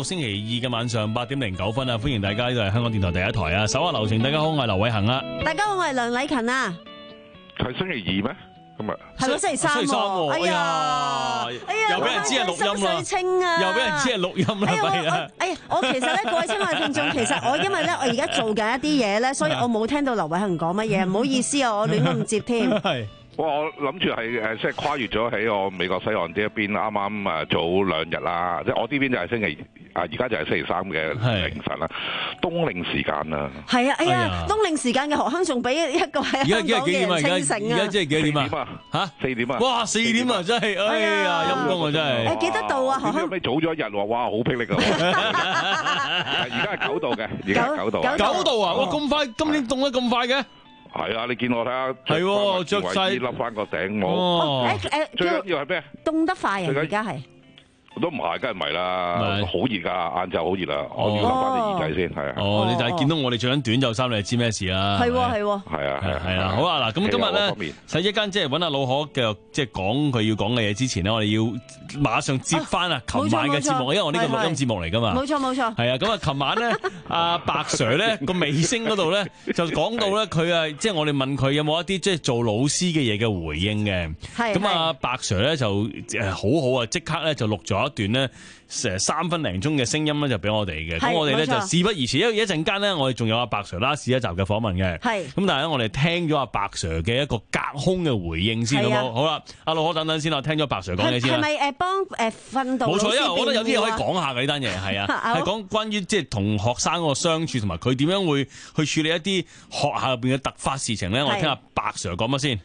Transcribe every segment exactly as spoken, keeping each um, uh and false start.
星期二嘅晚上八點零九分啊！歡迎大家，呢度係香港電台第一台啊！手下留情，大家好，我係劉偉恒啊！ 大家好，我係梁禮勤啊！ 係星期二咩？今日係咯，星期三喎！ 哎呀，哎呀，又俾人知係錄音啦！ 清啊！ 又俾人知係錄音啦！係啊！ 哎呀，我其實咧，各位親愛聽眾，其實我因為咧，我而家做緊一啲嘢咧，所以我冇聽到劉偉恒講乜嘢，唔好意思啊，我亂都唔接添。係。 哇！我諗住係誒，即係跨越咗喺我美國西岸呢一邊，啱啱誒早兩日啦。即係我呢邊就係星期啊，而家就係星期三嘅凌晨啦，冬令時間啦。係啊，哎呀，冬令時間嘅何亨仲比一個喺香港嘅人清醒啊！ 而家即係幾點啊？嚇，四點啊！哇，四點啊！真係，哎呀，陰公啊！真係。誒幾多度啊？何亨？ 你早咗一日喎！哇，好霹靂啊！而家係九度嘅，而家係九度。 九度啊！哇，咁快，今年凍得咁快嘅？ 係啊，你見我睇下， 係喎，着晒笠翻個頂帽。 哦，誒誒， 最緊要係咩？ 凍得快啊！而家係。 都唔係，梗係唔係啦，好熱㗎，晏晝好熱啦，我要笠翻隻耳仔先，係啊。 哦，你就係見到我哋着緊短袖衫，你就知咩事啦。 係喎，係喎。 係啊，係啊， 係啊。好啊，嗱，咁今日咧，喺一間即係揾阿老可嘅，即係講佢要講嘅嘢之前呢，我哋要馬上接翻啊，琴晚嘅節目，因為我呢個錄音節目嚟㗎嘛。 冇錯冇錯。 係啊，咁啊，琴晚咧，阿白 Sir 咧個尾聲嗰度咧，就講到咧，佢啊，即係我哋問佢有冇一啲即係做老師嘅嘢嘅回應嘅。係。咁啊，白 Sir 咧就誒好好啊，即刻咧就錄咗一段咧。成三分零鐘嘅聲音咧就俾我哋嘅，咁我哋咧就事不宜遲，因為一陣間咧我哋仲有阿白 Sir 啦，試一集嘅訪問嘅，係，咁但係咧我哋聽咗阿白 Sir 嘅一個隔空嘅回應先，好冇？好啦，阿老可等等先啦，聽咗白 Sir 講嘢先啦。係咪誒幫誒訓導老師？冇錯，因為我覺得有啲嘢可以講下嘅呢單嘢，係啊，係講關於即係同學生個相處，同埋佢點樣會去處理一啲學校入邊嘅突發事情咧。我哋聽下白 Sir 講乜先。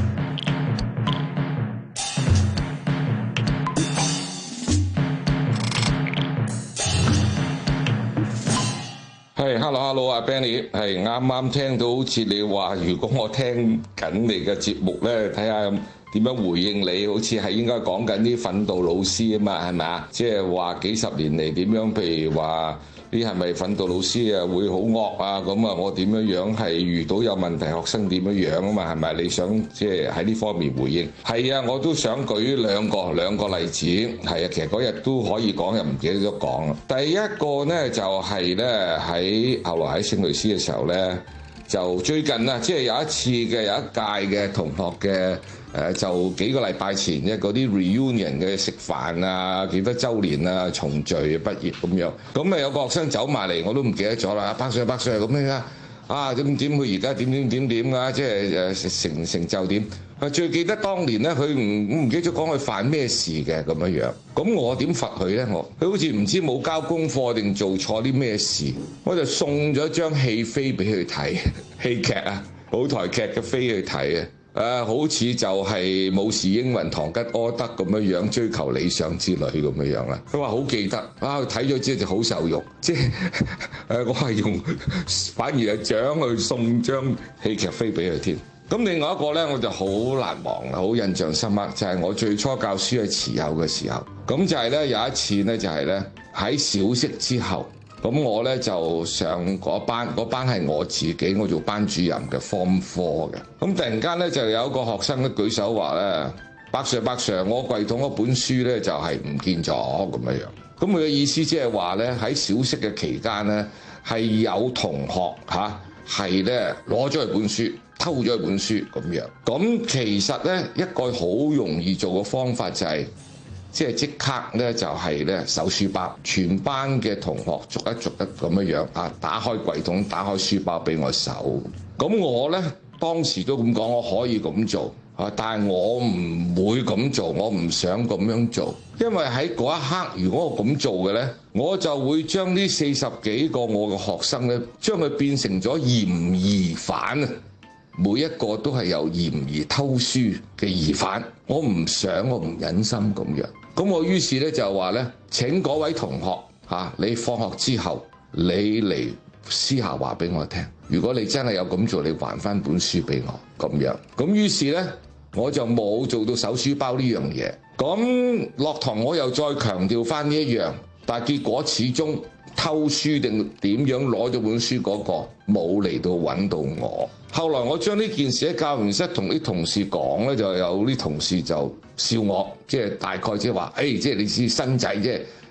係，hello，hello，阿 Benny，係啱啱聽到好似你話，如果我聽緊你嘅節目咧，睇下點樣回應你，好似係應該講緊啲訓導老師啊嘛，係咪啊？即係話幾十年嚟點樣，譬如話你係咪訓導老師啊會好惡啊？咁啊，我點樣樣係遇到有問題學生點樣樣啊嘛？係咪你想即係喺呢方面回應？係啊，我都想舉兩個兩個例子。係啊，其實嗰日都可以講，又唔記得咗講。第一個呢，就係呢，喺後來喺聖類斯嘅時候呢，就最近啊，即係有一次嘅有一屆嘅同學嘅。誒就幾個禮拜前啫，嗰啲 reunion 嘅食飯啊，幾多週年啊，重聚畢業咁樣，咁啊有個學生走埋嚟，我都唔記得咗啦，百歲百歲咁樣啊，啊點點佢而家點點點點啊，即係誒成成就點？啊最記得當年咧，佢唔唔記得咗講佢犯咩事嘅咁樣樣，咁我點罰佢咧？我佢好似唔知冇交功課定做錯啲咩事，我就送咗張戲飛俾佢睇，戲劇啊，舞台劇嘅飛去睇啊。誒、啊、好似就係武士英雲堂吉訶德咁樣樣追求理想之旅咁樣樣啦。佢話好記得啊，睇咗之後就好受用，即係誒我係用反而係獎去送張戲劇飛俾佢添。咁另外一個呢，我就好難忘啦，好印象深刻，就係、是、我最初教書喺慈幼嘅時候。咁就係呢，有一次呢，就係呢，喺小息之後。咁我咧就上嗰班，嗰班係我自己，我做班主任嘅 Form Four 嘅。咁突然間咧就有一個學生咧舉手話咧，白 Sir 白 Sir，我櫃桶嗰本書咧就係唔見咗咁樣樣。咁佢嘅意思即係話咧喺小息嘅期間咧係有同學嚇係咧攞咗佢本書，偷咗佢本書咁樣。咁其實咧一個好容易做嘅方法就係。即係即刻咧，就係咧搜書包，全班嘅同學逐一逐一咁樣樣啊，打開櫃桶，打開書包俾我搜。咁我咧當時都咁講，我可以咁做啊，但係我唔會咁做，我唔想咁樣做，因為喺嗰一刻，如果我咁做嘅咧，我就會將呢四十幾個我嘅學生咧，將佢變成咗嫌疑犯啊！每一個都係有嫌疑偷書嘅疑犯，我唔想，我唔忍心咁樣。咁我於是咧就話咧，請嗰位同學嚇，你放學之後你嚟私下話俾我聽。如果你真係有咁做，你還翻本書俾我咁樣。咁於是咧，我就冇做到搜書包呢樣嘢。咁落堂我又再強調翻呢一樣，但係結果始終偷書定點樣攞咗本書嗰個冇嚟到揾到我。後來我將呢件事喺教員室同啲同事講咧，就有啲同事就笑我，即係大概即係話，誒，即係你知新仔即係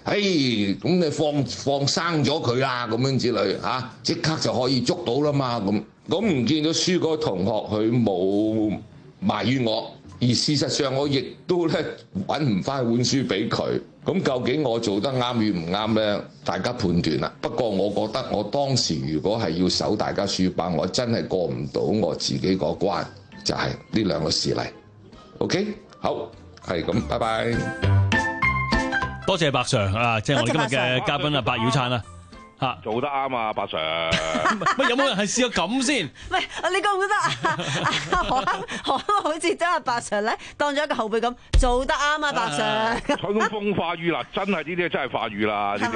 誒咁你放放生咗佢啦，咁樣之類嚇，即刻就可以捉到啦嘛咁。咁唔見到輸嗰個同學佢冇埋怨我，而事實上我亦都咧揾唔翻本書俾佢。咁究竟我做得啱與唔啱呢？大家判斷啦。不過我覺得我當時如果係要搜大家書包，我真係過唔到我自己嗰關，就係呢兩個事例。OK， 好，係咁，拜拜。 多謝白 Sir 啊，即係我哋今日嘅嘉賓啊，白耀燦啊。嚇， 做得啱啊，白 Sir。 喂，有冇人係試過咁先？ 喂，你覺唔覺得啊？何鏗何鏗好似將阿白 Sir 咧當咗一個後輩咁，做得啱啊，白 Sir。 春風化雨啦，真係呢啲真係化雨啦。呢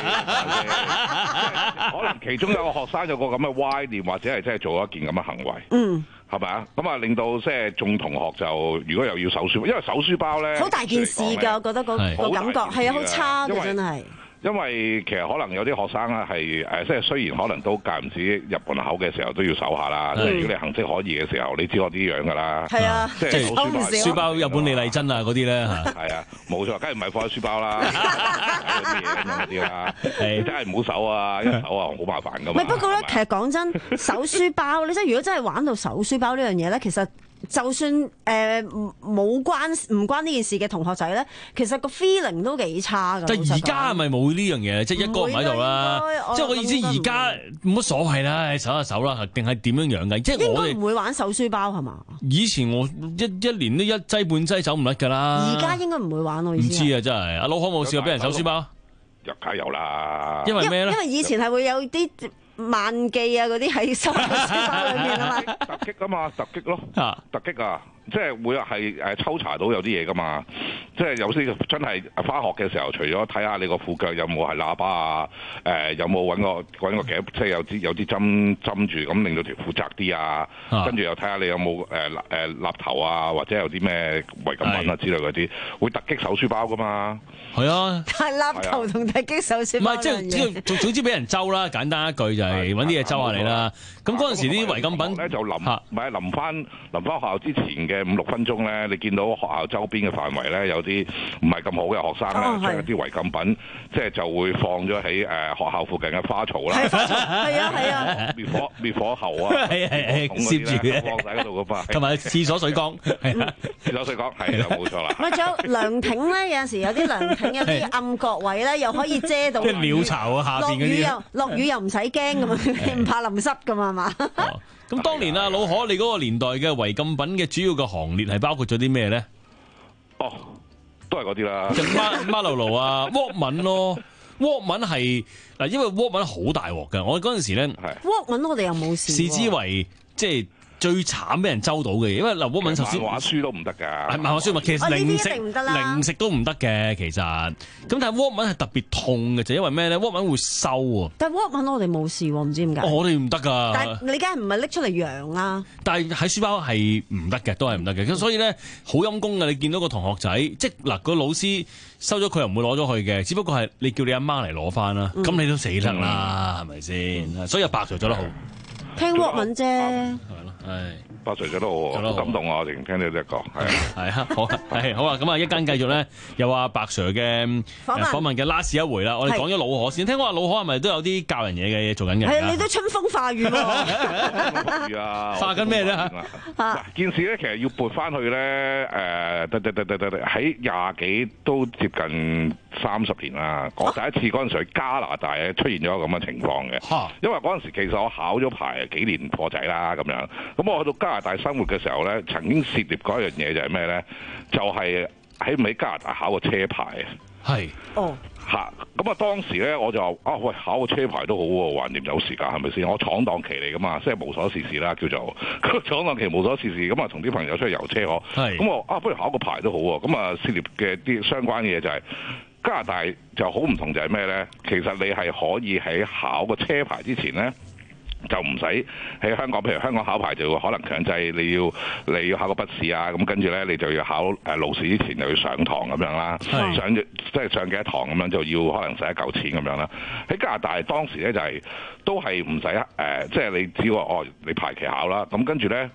啲可能其中有個學生有個咁嘅歪念，或者係真係做一件咁嘅行為。嗯。係咪啊？咁啊，令到即係眾同學就，如果又要搜書，因為搜書包咧， 好大件事㗎，我覺得個個感覺係啊，好差嘅真係。 因為其實可能有啲學生咧係誒，即係雖然可能都間唔時入門口嘅時候都要搜下啦。即係如果你行跡可疑嘅時候，你知我啲樣㗎啦。係啊，即係搜唔少。 書包有本李麗珍啊嗰啲咧嚇。 係啊，冇錯，梗係唔係放喺書包啦，嗰啲嘢咁樣嗰啲啦。係真係唔好搜啊！一搜啊好麻煩㗎嘛。 唔係不過咧，其實講真，搜書包你即係如果真係玩到搜書包呢樣嘢咧，其實。就算誒冇關唔關呢件事嘅同學仔咧，其實個 feeling 都幾差㗎。 但係而家係咪冇呢樣嘢？即係一個唔喺度啦。即係我意思，而家冇乜所謂啦，搜下搜啦，定係點樣樣嘅？即係我哋唔會玩搜書包係嘛？ 以前我一一年都一劑半劑走唔甩㗎啦。 而家應該唔會玩咯。唔知啊，真係阿老可冇試過俾人搜書包？ 梗係有啦。 因為咩咧？ 因為以前係會有啲。萬記啊嗰啲喺收書包裏面啊嘛， 突擊啊嘛，突擊咯，突擊啊，即係會係誒抽查到有啲嘢噶嘛，即係有時真係返學嘅時候，除咗睇下你個褲腳有冇係喇叭啊，誒有冇揾個揾個夾，即係有啲有啲針針住咁令到條褲窄啲啊，跟住又睇下你有冇誒誒立頭啊，或者有啲咩違禁品啊之類嗰啲，會突擊搜書包噶嘛。 係啊， 但係立頭同突擊搜書包唔係即係總總之俾人周啦，簡單一句就係揾啲嘢周下你啦。咁嗰陣時啲違禁品咧就臨唔係臨翻臨翻學校之前嘅五六分鐘咧，你見到學校周邊嘅範圍咧有啲唔係咁好嘅學生咧，將一啲違禁品即係就會放咗喺誒學校附近嘅花槽啦。 係啊係啊， 滅火滅火喉啊， 係係係攝住嘅， 放喺嗰度噶嘛。 同埋廁所水缸，係啊， 廁所水缸係啦，冇錯啦。 咪仲有涼亭咧？有陣時有啲涼亭有啲暗角位咧，又可以遮到。 即係鳥巢啊，下邊嗰啲。落雨又落雨又唔使驚咁啊，唔怕淋濕噶嘛，係嘛？ 咁當年啊，老可你嗰個年代嘅違禁品嘅主要嘅行列係包括咗啲咩咧？ 哦，都係嗰啲啦。 就孖孖路路啊，Walkman 咯 ，Walkman 係嗱，因為 Walkman 好大鑊㗎。我嗰陣時咧 ，Walkman 我哋又冇試。 視之為即係最慘俾人周到嘅嘢，因為嗱 Walkman 首先漫畫書都唔得㗎。 係漫畫書咪其實零食零食都唔得嘅，其實。咁但係 Walkman 係特別痛嘅，就因為咩咧 ？Walkman 會收喎。 但係 Walkman 我哋冇試喎，唔知點解。 我哋唔得㗎。 但係你梗係唔係拎出嚟揚啊？ 但係喺書包係唔得嘅，都係唔得嘅。咁所以咧好陰功㗎，你見到個同學仔，即係嗱個老師收咗佢又唔會攞咗去嘅，只不過係你叫你阿媽嚟攞翻啦。咁、嗯、你都死得啦，係咪先？所以白 Sir 做得好。 聽 Walkman 啫。 係咯，係。 白 Sir 做得好，好感動啊！我哋聽到呢一個，係係啊，好係好啊，咁啊，一間繼續咧，又話白 Sir 嘅訪問嘅 last 一回啦。我哋講咗老可先，聽講話老可係咪都有啲教人嘢嘅嘢做緊嘅？ 係啊，你都春風化雨喎。 啊， 化緊咩咧？ 嗱，件事咧其實要撥翻去咧，誒，得得得得得得，喺廿幾都接近三十年啦。我第一次嗰陣時去加拿大咧出現咗咁嘅情況嘅，因為嗰陣時其實我考咗牌幾年貨仔啦，咁樣，咁我去到加拿大生活嘅時候咧，曾經涉獵過一樣嘢就係咩咧？就係喺唔喺加拿大考個車牌啊？ 係哦嚇，咁啊當時咧我就話啊喂，考個車牌都好喎，橫掂有時間係咪先？我闖蕩期嚟噶嘛，即係無所事事啦，叫做闖蕩期無所事事，咁啊同啲朋友出去遊車河，咁我啊不如考個牌都好喎，咁啊涉獵嘅啲相關嘅嘢就係、是、加拿大就好唔同就係咩咧？其實你係可以喺考個車牌之前咧。就唔使喺香港，譬如香港考牌就可能強制你要你要考個筆試啊，咁跟住咧你就要考誒路試之前就要上堂咁樣啦，上即係上幾多堂咁樣就要可能使一嚿錢咁樣啦。喺加拿大當時咧就係、是、都係唔使誒，即係你只要哦你排期考啦，咁跟住咧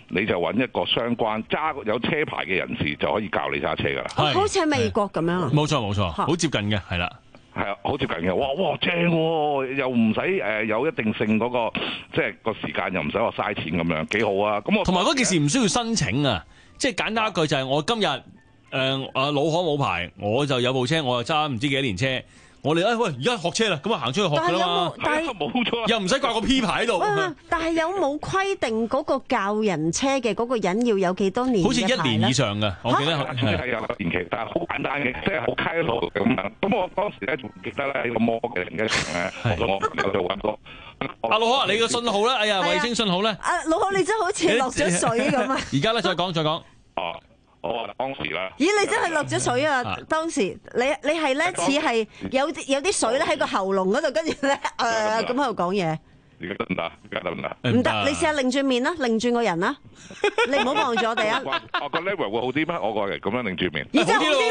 你就揾一個相關揸有車牌嘅人士就可以教你揸車㗎啦。 好似喺美國咁樣啊？ 冇錯冇錯，好接近嘅，係啦。 係啊，好接近嘅，哇哇正喎、啊，又唔使誒有一定性嗰、那個，即係個時間又唔使話嘥錢咁樣，幾好啊！咁我同埋嗰件事唔需要申請啊，即係簡單一句就係我今日誒啊老可冇牌，我就有部車，我就揸唔知幾多年車。我哋啊喂，而家學車啦，咁啊行出去學噶啦嘛， 但係冇錯， 又唔使掛個 P 牌喺度。 但係有冇規定嗰個教人車嘅嗰個人要有幾多年？ 好似一年以上嘅，我記得係有年期，但係好簡單嘅，即係好開路咁樣。咁我當時咧仲記得咧喺個摩嘅停車場咧，我同我朋友就揾過。 阿老可，你個信號咧？哎呀，衛星信號咧？ 阿老可，你真係好似落咗水咁啊！ 而家咧，再講再講。 哦。我話當時啦， 咦！你真係落咗水啊！當時你你係咧似係有啲有啲水咧喺個喉嚨嗰度，跟住咧誒咁喺度講嘢。 而家得唔得？而家得唔得？ 唔得！你試下擰轉面啦，擰轉個人啦，你唔好望住我哋啊！ 我個 level 會好啲咩？我個人咁樣擰轉面， 而家好啲，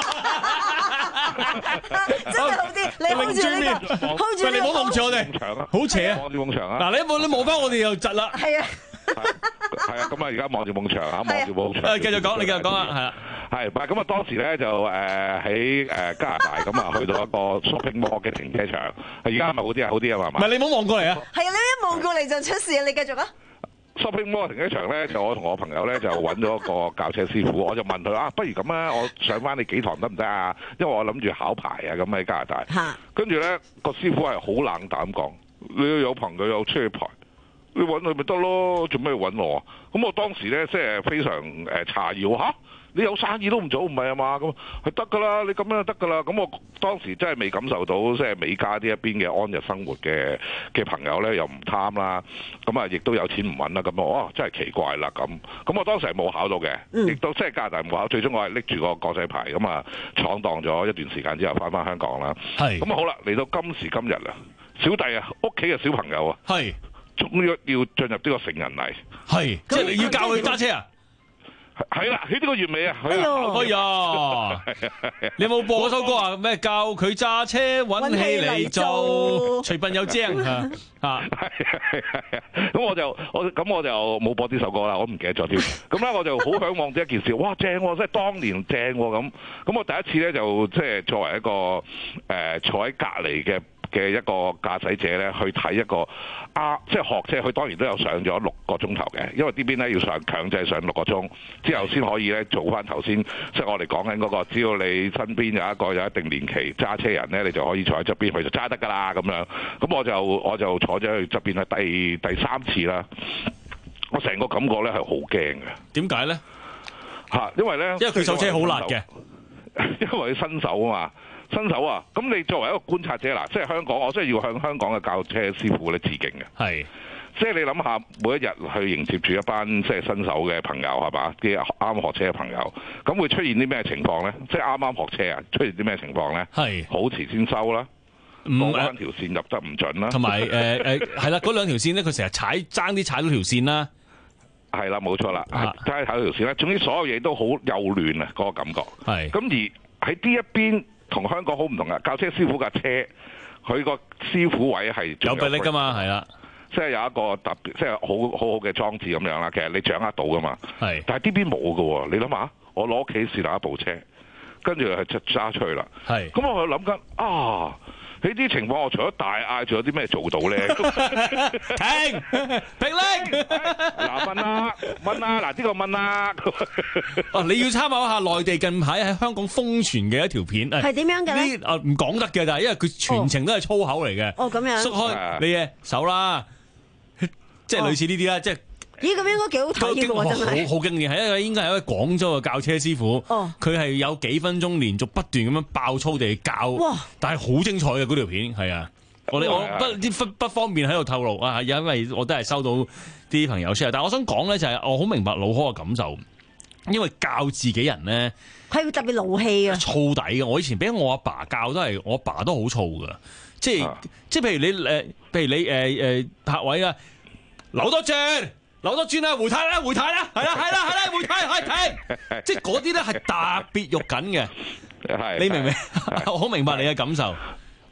好啲， 真係好啲！你 hold 住呢個 hold 住呢個， 你唔好望住我哋，好斜啊！ 望住埲牆啊！ 嗱，你望你望翻我哋又窒啦。 係啊。 係啊，咁啊而家望住埲牆啊，望住埲牆。 誒，繼續講，你繼續講啊，係啊， 係，唔係咁啊？當時咧就誒喺誒加拿大咁啊，去到一個 shopping mall 嘅停車場。而家係咪好啲啊？好啲啊嘛？ 唔係你唔好望過嚟啊！ 係啊，你一望過嚟就出事啊！你繼續啊 ！shopping mall 停車場咧，就我同我朋友咧就揾咗一個教車師傅，我就問佢啊，不如咁啊，我上翻你幾堂得唔得啊？因為我諗住考牌啊，咁喺加拿大。 嚇！ 跟住咧個師傅係好冷淡講，你要有朋友有車牌。你揾佢咪得咯，做咩要揾我啊？咁我當時咧即係非常誒詫異嚇，你有生意都唔做唔係啊嘛？咁係得㗎啦，你咁樣就得㗎啦。咁我當時真係未感受到即係美加呢一邊嘅安逸生活嘅嘅朋友咧，又唔貪啦，咁啊亦都有錢唔揾啦。咁我哇真係奇怪啦咁。咁我當時係冇考到嘅，亦都即係加拿大冇考。最終我係拎住個國際牌咁啊，闖蕩咗一段時間之後翻返香港啦。係咁啊好啦，嚟到今時今日啦，小弟啊，屋企嘅小朋友啊，係。終於要進入呢個成人禮，係即係你要教佢揸車啊！係啦，喺呢個月尾啊！哎呀，你有冇播嗰首歌啊？咩教佢揸車揾氣嚟做，隨笨有精啊！啊，係係係，咁我就我咁我就冇播呢首歌啦，我唔記得咗添。咁咧我就好向往呢一件事，哇正喎！即係當年正喎咁。咁我第一次咧就即係作為一個誒坐喺隔離嘅。嘅一個駕駛者咧，去睇一個啊，即係學車，佢當然都有上咗六個鐘頭嘅，因為呢邊咧要上強制上六個鐘之後先可以咧做翻頭先，即係我哋講緊嗰個，只要你身邊有一個有一定年期揸車人咧，你就可以坐喺側邊，佢就揸得㗎啦咁樣。咁我就我就坐咗去側邊係第第三次啦，我成個感覺咧係好驚嘅。點解咧？嚇，因為咧，因為佢手車好辣嘅，因為佢新手啊嘛。新手啊，咁你作為一個觀察者嗱，即係香港，我真係要向香港嘅教車師傅咧致敬嘅。係，即係你諗下，每一日去迎接住一班即係新手嘅朋友係嘛，啲啱學車嘅朋友，咁會出現啲咩情況咧？即係啱啱學車啊，出現啲咩情況咧？係，好遲先收啦，嗰兩條線入得唔準啦，同埋誒誒係啦，嗰兩條線咧，佢成日踩爭啲踩到條線啦。係啦，冇錯啦，踩踩到條線啦。總之所有嘢都好幼嫩啊，嗰個感覺。係，咁而喺呢一邊。同香港好唔同啊！教車師傅架車，佢個師傅位係有臂力㗎嘛，係啦，即係有一個特別，即係好好好嘅裝置咁樣啦。其實你掌握到㗎嘛，係。但係呢邊冇㗎喎，你諗下，我攞屋企試打一部車，跟住係揸出去啦。係。咁我喺度諗緊啊！呢啲情況我除咗大嗌，仲有啲咩做到咧？停！停令！嗱，蚊啦，蚊啦，嗱，呢個蚊啦。哦，你要參考下內地近排喺香港瘋傳嘅一條片，係點樣嘅咧？呢啊唔講得嘅，但係因為佢全程都係粗口嚟嘅。哦，咁樣。縮開你嘅手啦，即係類似呢啲啦，即係。咦，咁應該幾好睇喎！真係好好經典，係一個應該係一位廣州嘅教車師傅。哦，佢係有幾分鐘連續不斷咁樣爆粗地教。哇！但係好精彩嘅嗰條片，係啊！我哋我不啲不不方便喺度透露啊，因為我都係收到啲朋友 share。但係我想講咧，就係我好明白老柯嘅感受，因為教自己人咧係會特別勞氣啊，燥底嘅。我以前俾我阿爸教都係，我阿爸都好燥噶，即係即係譬如你誒，譬如你誒誒泊位啊，扭多轉。扭多轉啦，回軚啦，回軚啦，係啦，係啦，係啦，回軚，係停，即係嗰啲咧係特別肉緊嘅，係，你明唔明？我好明白你嘅感受。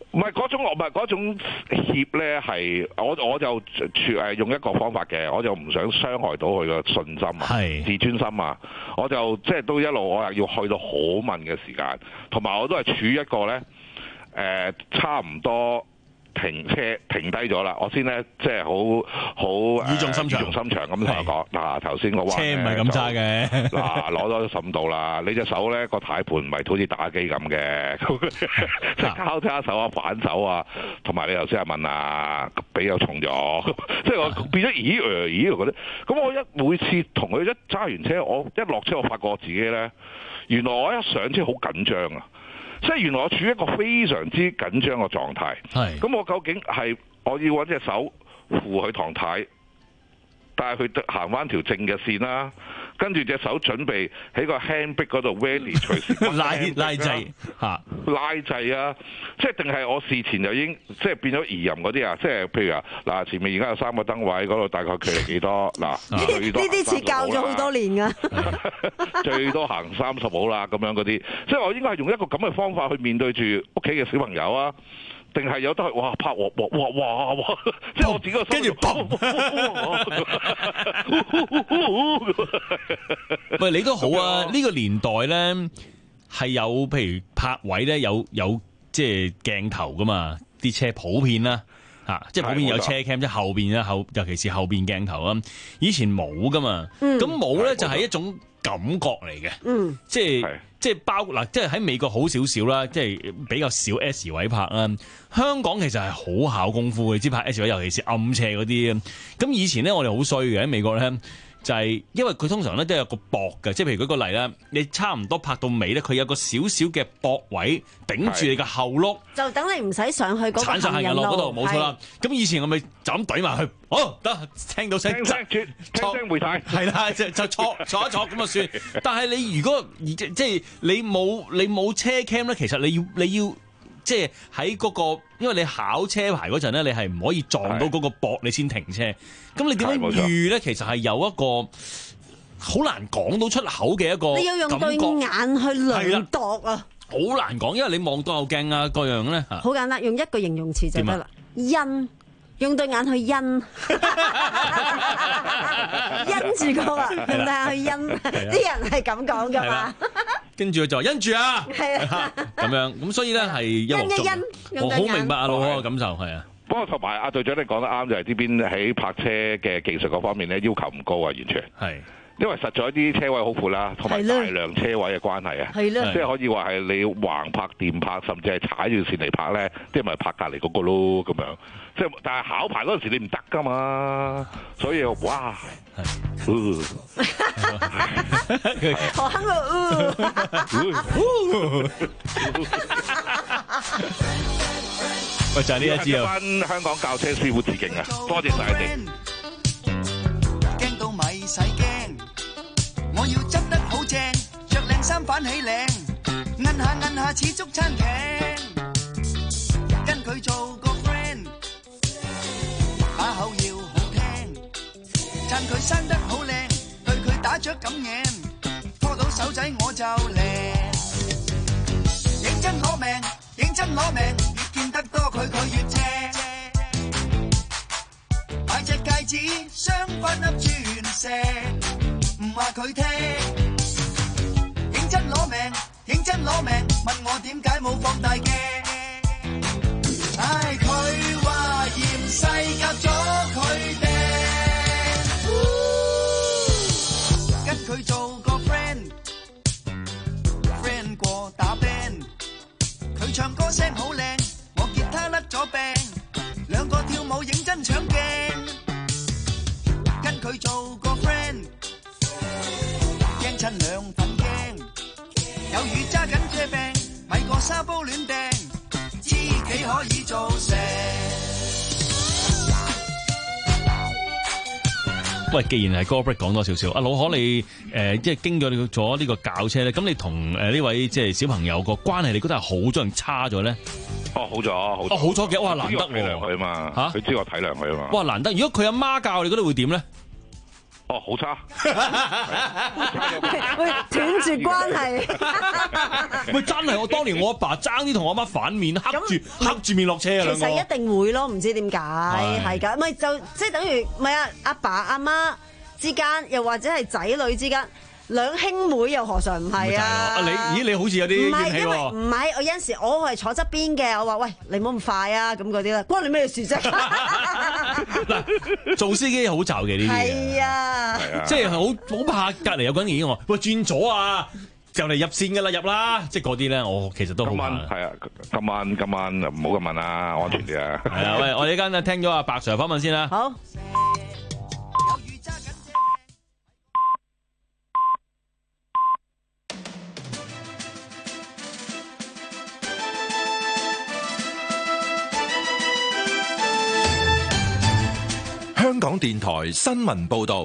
唔係嗰種，唔係嗰種怯咧，係我我就誒用一個方法嘅，我就唔想傷害到佢個信心啊、是自尊心啊，我就即係都一路我係要去到好問嘅時間，同埋我都係處於一個咧誒、呃、差唔多。停車停低咗啦，我先咧即係好好語重心長， 語重心長咁同佢講嗱，頭先我話車唔係咁揸嘅， 嗱攞多十五度啦，你隻手咧個軚盤唔係好似打機咁嘅，即係交叉手啊、反手啊，同埋你頭先係問啊，比較重咗，即係我變咗咦誒咦嗰啲，咁我一每次同佢一揸完車，我一落車我發覺我自己咧，原來我一上車好緊張啊！即係原來我處於一個非常之緊張嘅狀態，咁我究竟係我要揾隻手扶佢唐太，帶佢行翻條正嘅線啦，跟住隻手準備喺個 handbrake 嗰度 ready 隨時拉拉掣嚇拉掣啊！即係定係我事前就已經即係變咗疑任嗰啲啊！即係譬如啊嗱，前面而家有三個燈位，嗰度大概距離幾多嗱？ 呢啲詞教咗好多年㗎， 最多行三十號啦咁樣嗰啲，即係我應該係用一個咁嘅方法去面對住屋企嘅小朋友啊！定係有得去哇拍鑊鑊哇哇哇！即係我自己個跟住喂，你都好啊！呢、呢個年代咧係有譬如泊位咧有有即係鏡頭噶嘛，啲車普遍啦嚇，即係普遍有車 cam，即係後邊咧後，尤其是後邊鏡頭啊。以前冇噶嘛，咁冇咧就係一種感覺嚟嘅，嗯，即係。即係包嗱，即係喺美國好少少啦，即係比較少 S 位拍啦。香港其實係好考功夫嘅，知拍 S 位，尤其是暗斜嗰啲。咁以前咧，我哋好衰嘅喺美國咧，就係、是、因為佢通常咧都有個膊嘅，即係譬如舉個例啦，你差唔多拍到尾咧，佢有個少少嘅膊位頂住你嘅後碌， 就等你唔使上去嗰個行人路嗰度，冇錯啦。咁以前我咪就咁懟埋去，好得聽到聲， 聽聲轉，聽聲回睇， 係啦，就就錯錯一錯咁就算。但係你如果即係你冇你冇車 cam 咧，其實你要你要即係喺嗰個，因為你考車牌嗰陣咧，你係唔可以撞到嗰個膊，你先停車。咁你點樣預咧？其實係有一個好難講到出口嘅一個感覺， 你要用對眼去量度啊！ 好難講，因為你望到後鏡啊，各樣咧好簡單，用一個形容詞就得啦。因用對眼去因，因住個啊，用對眼去因，啲人係咁講噶嘛。 跟住佢就話因住啊， 係啊， 咁樣咁，所以咧係一鑊粥。我好明白阿老哥嘅感受，係啊。 不過同埋阿隊長你講得啱，就係呢邊喺泊車嘅技術嗰方面咧，要求唔高啊，完全係。因為實在啲車位好闊啦，同埋大量車位嘅關係啊，即係可以話係你橫泊、電泊，甚至係踩住線嚟泊咧，即係咪泊隔離嗰個咯咁樣。即係但係考牌嗰陣時你唔得噶嘛，所以哇，係， 好坑喂，就係呢一支啊！ 翻香港教車師傅致敬啊！多謝晒你哋。 驚到咪使驚，我要執得好正，着靚衫反起領，摁下摁下似足餐廳，跟佢做個 friend， 把口要好聽，趁佢生得好靚，對佢打雀咁贏，拖到手仔我就靚，認真攞命，認真攞命，越見得多佢佢越正。買隻戒指，鑲翻粒鑽石，唔話佢聽。認真攞命，認真攞命，問我點解冇放大鏡？唉，佢話嫌細夾咗佢哋，跟佢做個 friend，friend 過打 band， 佢唱歌聲好靚，我吉他甩咗病，兩個跳舞認真搶鏡。佢做個 friend， 驚親兩份驚，有雨揸緊遮柄，咪個沙煲亂掟，知己可以做成。 喂，既然係歌 break 講多少少，阿老可你誒、呃，即係經過咗呢個教車咧，咁你同誒呢位即係小朋友個關係，你覺得係好咗定差咗咧？ 哦，好咗，好哦，好咗嘅，哇，難得喎， 體諒佢啊嘛，嚇，佢知我體諒佢啊嘛， 哇，難得。如果佢阿媽教你，覺得會點咧？ 哦，好差， 喂，斷絕關係。 喂，真係我當年我阿爸爭啲同我阿媽反面，黑住黑住面落車啊！ 其實一定會咯，唔知點解係㗎，咪就即係等於咪啊阿爸阿媽之間，又或者係仔女之間。兩兄妹又何嘗唔係啊？ 啊你咦你好似有啲唔係，因為唔係我有陣時我係坐側邊嘅，我話喂你唔好咁快啊咁嗰啲啦，關你咩事啫？ 嗱，做司機好罩嘅呢啲係啊， 即係好好怕隔離有個人影我，喂轉左啊，就嚟入線㗎啦入啦，即係嗰啲咧，我其實都好怕。 係啊，今晚今晚唔好咁問啊，安全啲啊。 係啊，喂，我哋而家聽咗阿白 Sir 訪問先啦。 好。 香港電台新聞報道，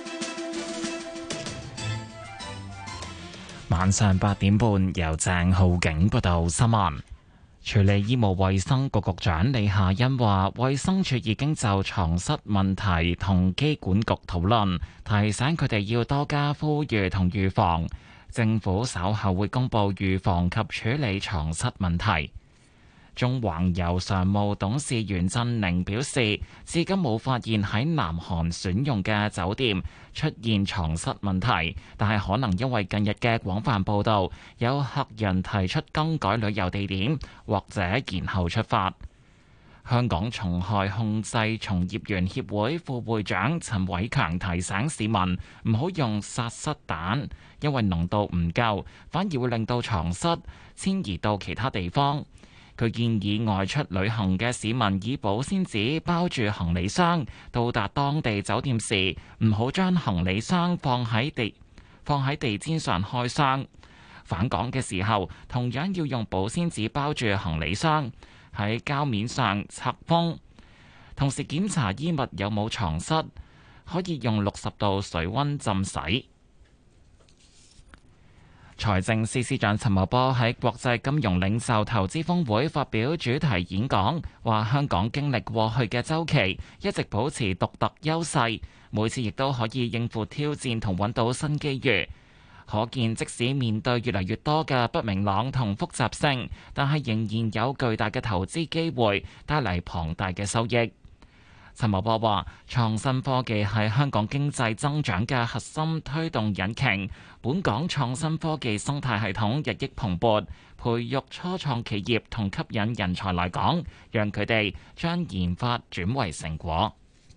晚上八點半由鄭浩景報道新聞。處理醫務衛生局局長李夏茵話，衛生署已經就床蝨問題同機管局討論，提醒佢哋要多加呼籲同預防。政府稍後會公布預防及處理床蝨問題。中環遊常務董事袁振寧表示，至今冇發現喺南韓選用嘅酒店出現床蝨問題，但係可能因為近日嘅廣泛報導，有客人提出更改旅遊地點或者延後出發。香港蟲害控制從業員協會副會長陳偉強提醒市民唔好用殺蝨彈，因為濃度唔夠，反而會令到床蝨遷移到其他地方。佢建議外出旅行嘅市民以保鮮紙包住行李箱，到達當地酒店時唔好將行李箱放喺地放喺地氈上開箱。返港嘅時候同樣要用保鮮紙包住行李箱，喺膠面上拆封，同時檢查衣物有冇床蝨，可以用六十度水溫浸洗。財政司司長陳茂波喺國際金融領袖投資峰會發表主題演講，話香港經歷過去嘅週期，一直保持獨特優勢，每次亦都可以應付挑戰同揾到新機遇。可見即使面對越嚟越多嘅不明朗同複雜性，但係仍然有巨大嘅投資機會，帶嚟龐大嘅收益。陳茂波話：創新科技係香港經濟增長嘅核心推動引擎，本港創新科技生態系統日益蓬勃，培育初創企業同吸引人才來港，讓佢哋將研發轉為成果。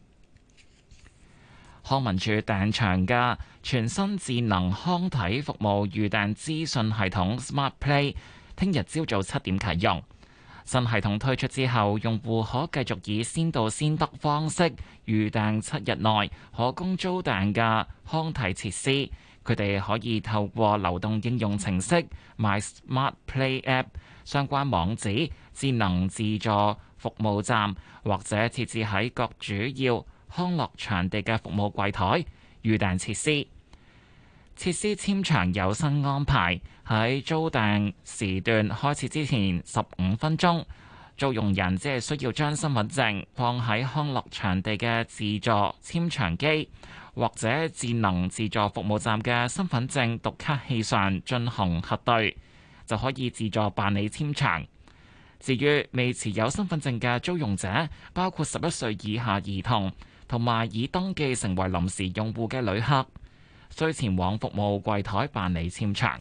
康文署訂場嘅全新智能康體服務預訂資訊系統 Smart Play， 聽日朝早七點啟用。新系統推出之後，用戶可繼續以先到先得方式預訂七日內可供租訂嘅康體設施。佢哋可以透過流動應用程式 My Smart Play App、相關網址、智能自助服務站，或者設置喺各主要康樂場地嘅服務櫃台預訂設施。設施簽場有新安排，喺租訂時段開始之前十五分鐘，租用人只係需要將身份證放喺康樂場地嘅自助簽場機或者智能自助服務站嘅身份證讀卡器上進行核對，就可以自助辦理簽場。至於未持有身份證嘅租用者，包括十一歲以下兒童同埋已登記成為臨時用戶嘅旅客，需前往服務櫃台辦理簽場。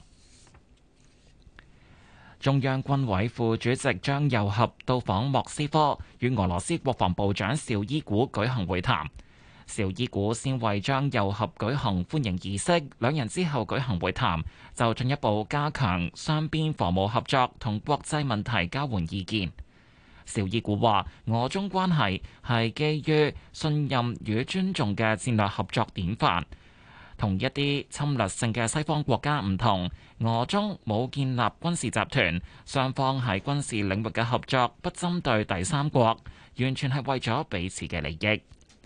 中央軍委副主席張又俠到訪莫斯科，與俄羅斯國防部長邵伊古舉行會談。邵伊古先為張又俠舉行歡迎儀式，兩人之後舉行會談，就進一步加強雙邊防務合作同國際問題交換意見。邵伊古話：俄中關係係基於信任與尊重嘅戰略合作典範。同一啲侵略性嘅西方國家唔同，俄中冇建立軍事集團，雙方喺軍事領域嘅合作不針對第三國，完全係為咗彼此嘅利益。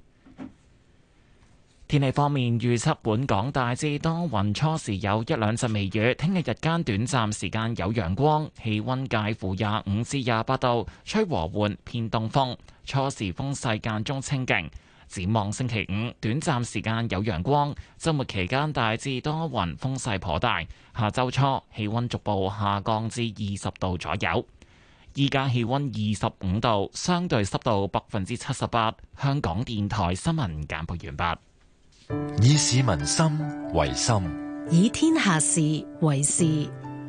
天氣方面，預測本港大致多雲，初時有一兩陣微雨，聽日日間短暫時間有陽光，氣溫介乎廿五至廿八度，吹和緩偏東風，初時風勢間中清勁。 展望星期五，短暫時間有陽光，週末期間大致多雲，風勢頗大。下週初氣溫逐步下降至二十度左右。依家氣溫二十五度，相對濕度百分之七十八。香港電台新聞簡報完畢。 以市民心為心， 以天下事為事。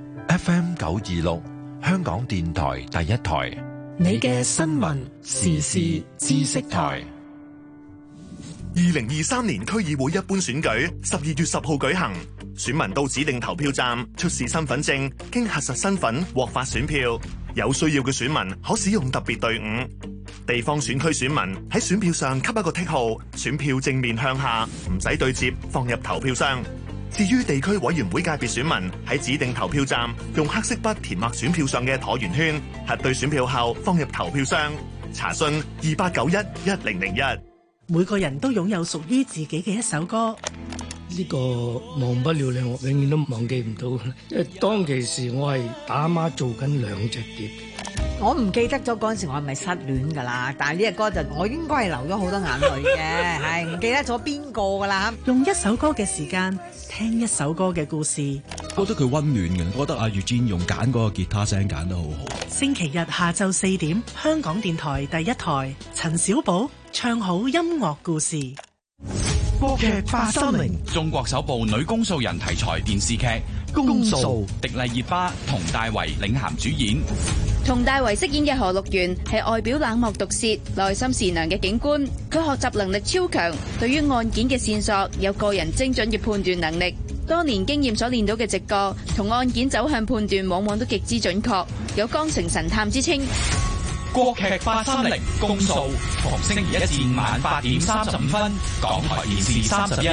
F M 九二六，香港電台第一台， 你嘅新聞時事知識台。 二零二三年區議會一般選舉十二月十號舉行，選民到指定投票站出示身份證，經核實身份獲發選票。有需要嘅選民可使用特別隊伍。地方選區選民喺選票上給一個剔號，選票正面向下，唔使對接，放入投票箱。至於地區委員會界別選民喺指定投票站用黑色筆填畫選票上嘅橢圓圈，核對選票後放入投票箱。查詢二八九一一零零一。 每個人都擁有屬於自己嘅一首歌。 呢個忘不了你，我永遠都忘記唔到。因為當其時我係打孖做緊兩隻碟。 我唔記得咗嗰陣時我係咪失戀㗎啦？但係呢隻歌就我應該係流咗好多眼淚嘅，係唔記得咗邊個㗎啦。 用一首歌嘅時間聽一首歌嘅故事， 覺得佢溫暖嘅。我覺得阿月堅用揀嗰個吉他聲揀得好好。 星期日下晝四點，香港電台第一台，陳小寶唱好音樂故事。 國劇八三零，中國首部女公訴人題材電視劇《公訴》，迪麗熱巴、佟大為領銜主演。 佟大為飾演嘅何陸源係外表冷漠毒舌、內心善良嘅警官，佢學習能力超強，對於案件嘅線索有個人精準嘅判斷能力，多年經驗所練到嘅直覺同案件走向判斷往往都極之準確，有江城神探之稱。 國劇八三零公訴，逢星期一至五晚八點三十五分，港台電視三十一。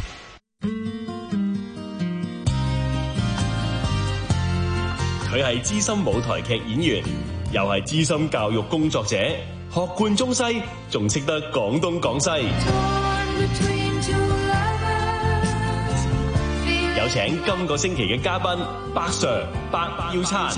佢係資深舞台劇演員，又係資深教育工作者，學貫中西，仲識得廣東廣西。有請今個星期嘅嘉賓白 Sir 白耀燦。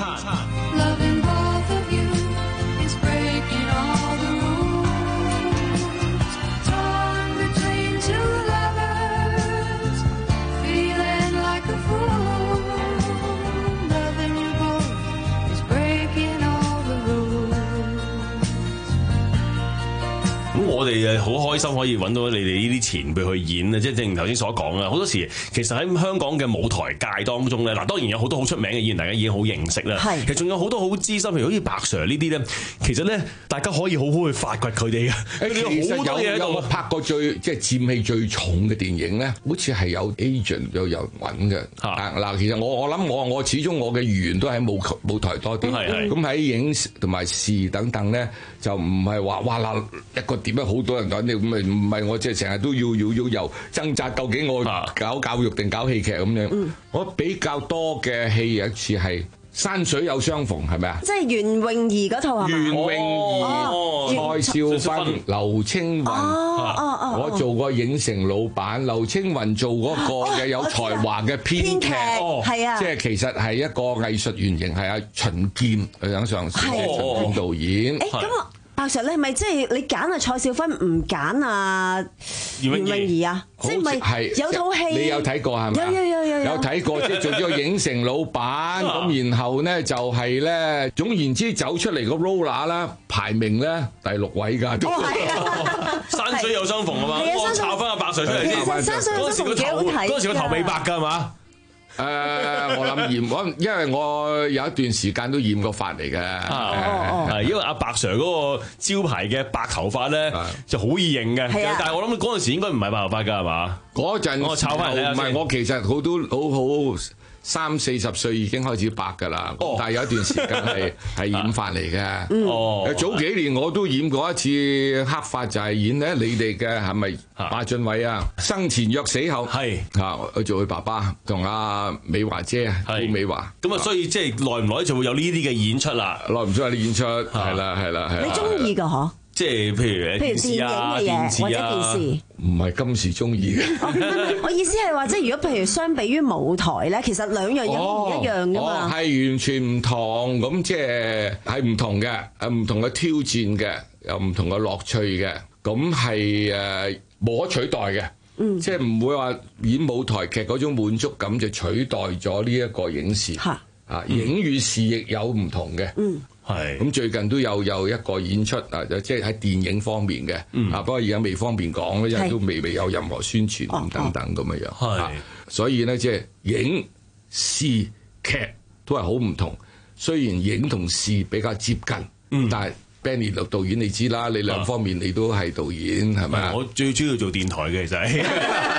我哋誒好開心可以揾到你哋呢啲前輩去演啊！即係正如頭先所講啦，好多時其實喺香港嘅舞台界當中咧，嗱當然有好多好出名嘅演員，大家已經好認識啦。係，其實仲有好多好資深，譬如好似白 Sir 呢啲咧，其實咧大家可以好好去發掘佢哋嘅。 誒，其實有有拍過最即係佔戲最重嘅電影咧，好似係有 agent 有有揾嘅。啊嗱，其實我我諗我我始終我嘅緣都喺舞舞台多啲，咁喺影同埋視等等咧，就唔係話哇嗱一個點樣好多人講你咁咪唔係我即係成日都要要要由掙扎，究竟我搞教育定搞戲劇咁樣？嗯、我比較多嘅戲有一次係山水有相逢，係咪啊？ 即係袁詠儀嗰套係嘛？ 袁詠儀、哦、蔡少芬、劉青雲， 哦哦哦、 我做過影城老闆，劉青雲做嗰個嘅有才華嘅編劇， 係啊， 即係其實係一個藝術原型，係阿秦劍佢想上市嘅秦劍導演。 誒咁我。白 Sir，你係咪即係你揀啊蔡少芬唔揀啊袁詠儀啊？即係咪有套戲你有睇過係咪？ 有有有有有睇過，即係做咗個影城老闆咁，然後咧就係咧，總言之走出嚟個 roller 啦，排名咧第六位㗎。 哦係啊， 山水有相逢啊嘛，我炒翻阿白 Sir 出嚟先。 山水有相逢幾好睇。 嗰陣時個頭未白㗎係嘛？ 誒、呃，我諗染，我因為我有一段時間都染過髮嚟嘅。 哦哦，因為阿白 Sir 嗰個招牌嘅白頭髮咧，就好易認嘅。係啊，但係我諗嗰陣時應該唔係白頭髮㗎係嘛？ 嗰陣我炒翻嚟睇下先。 唔係，我其實好多好好。三四十歲已經開始白㗎啦，哦、但係有一段時間係係染髮嚟嘅。哦，早幾年我都染過一次黑髮，就係染咧你哋嘅係咪馬浚偉啊？生前約死後係啊，我做佢爸爸，同阿美華姐啊，高美華。 咁啊，所以即係耐唔耐就會有呢啲嘅演出啦， 耐唔耐啲演出係啦係啦係。 你中意㗎嗬？ 即係譬如譬如電影嘅嘢或者電視， 唔係今時中意嘅。 我意思係話，即係如果譬如相比於舞台咧，其實兩樣嘢好唔一樣噶嘛。 係完全唔同，咁即係係唔同嘅，係唔同嘅挑戰嘅，有唔同嘅樂趣嘅。咁咁係誒無可取代嘅。嗯、即係唔會話演舞台劇嗰種滿足感就取代咗呢一個影視。啊，影與視亦有唔同嘅。嗯，係。咁最近都有有一個演出啊，即係喺電影方面嘅。嗯。啊，不過而家未方便講咧，因為都未未有任何宣傳等等咁樣樣。係。所以咧，即係影視劇都係好唔同。雖然影同視比較接近，嗯、但係 Benny 做導演你知啦，你兩方面你都係導演係咪啊？ 我最主要做電台嘅其實係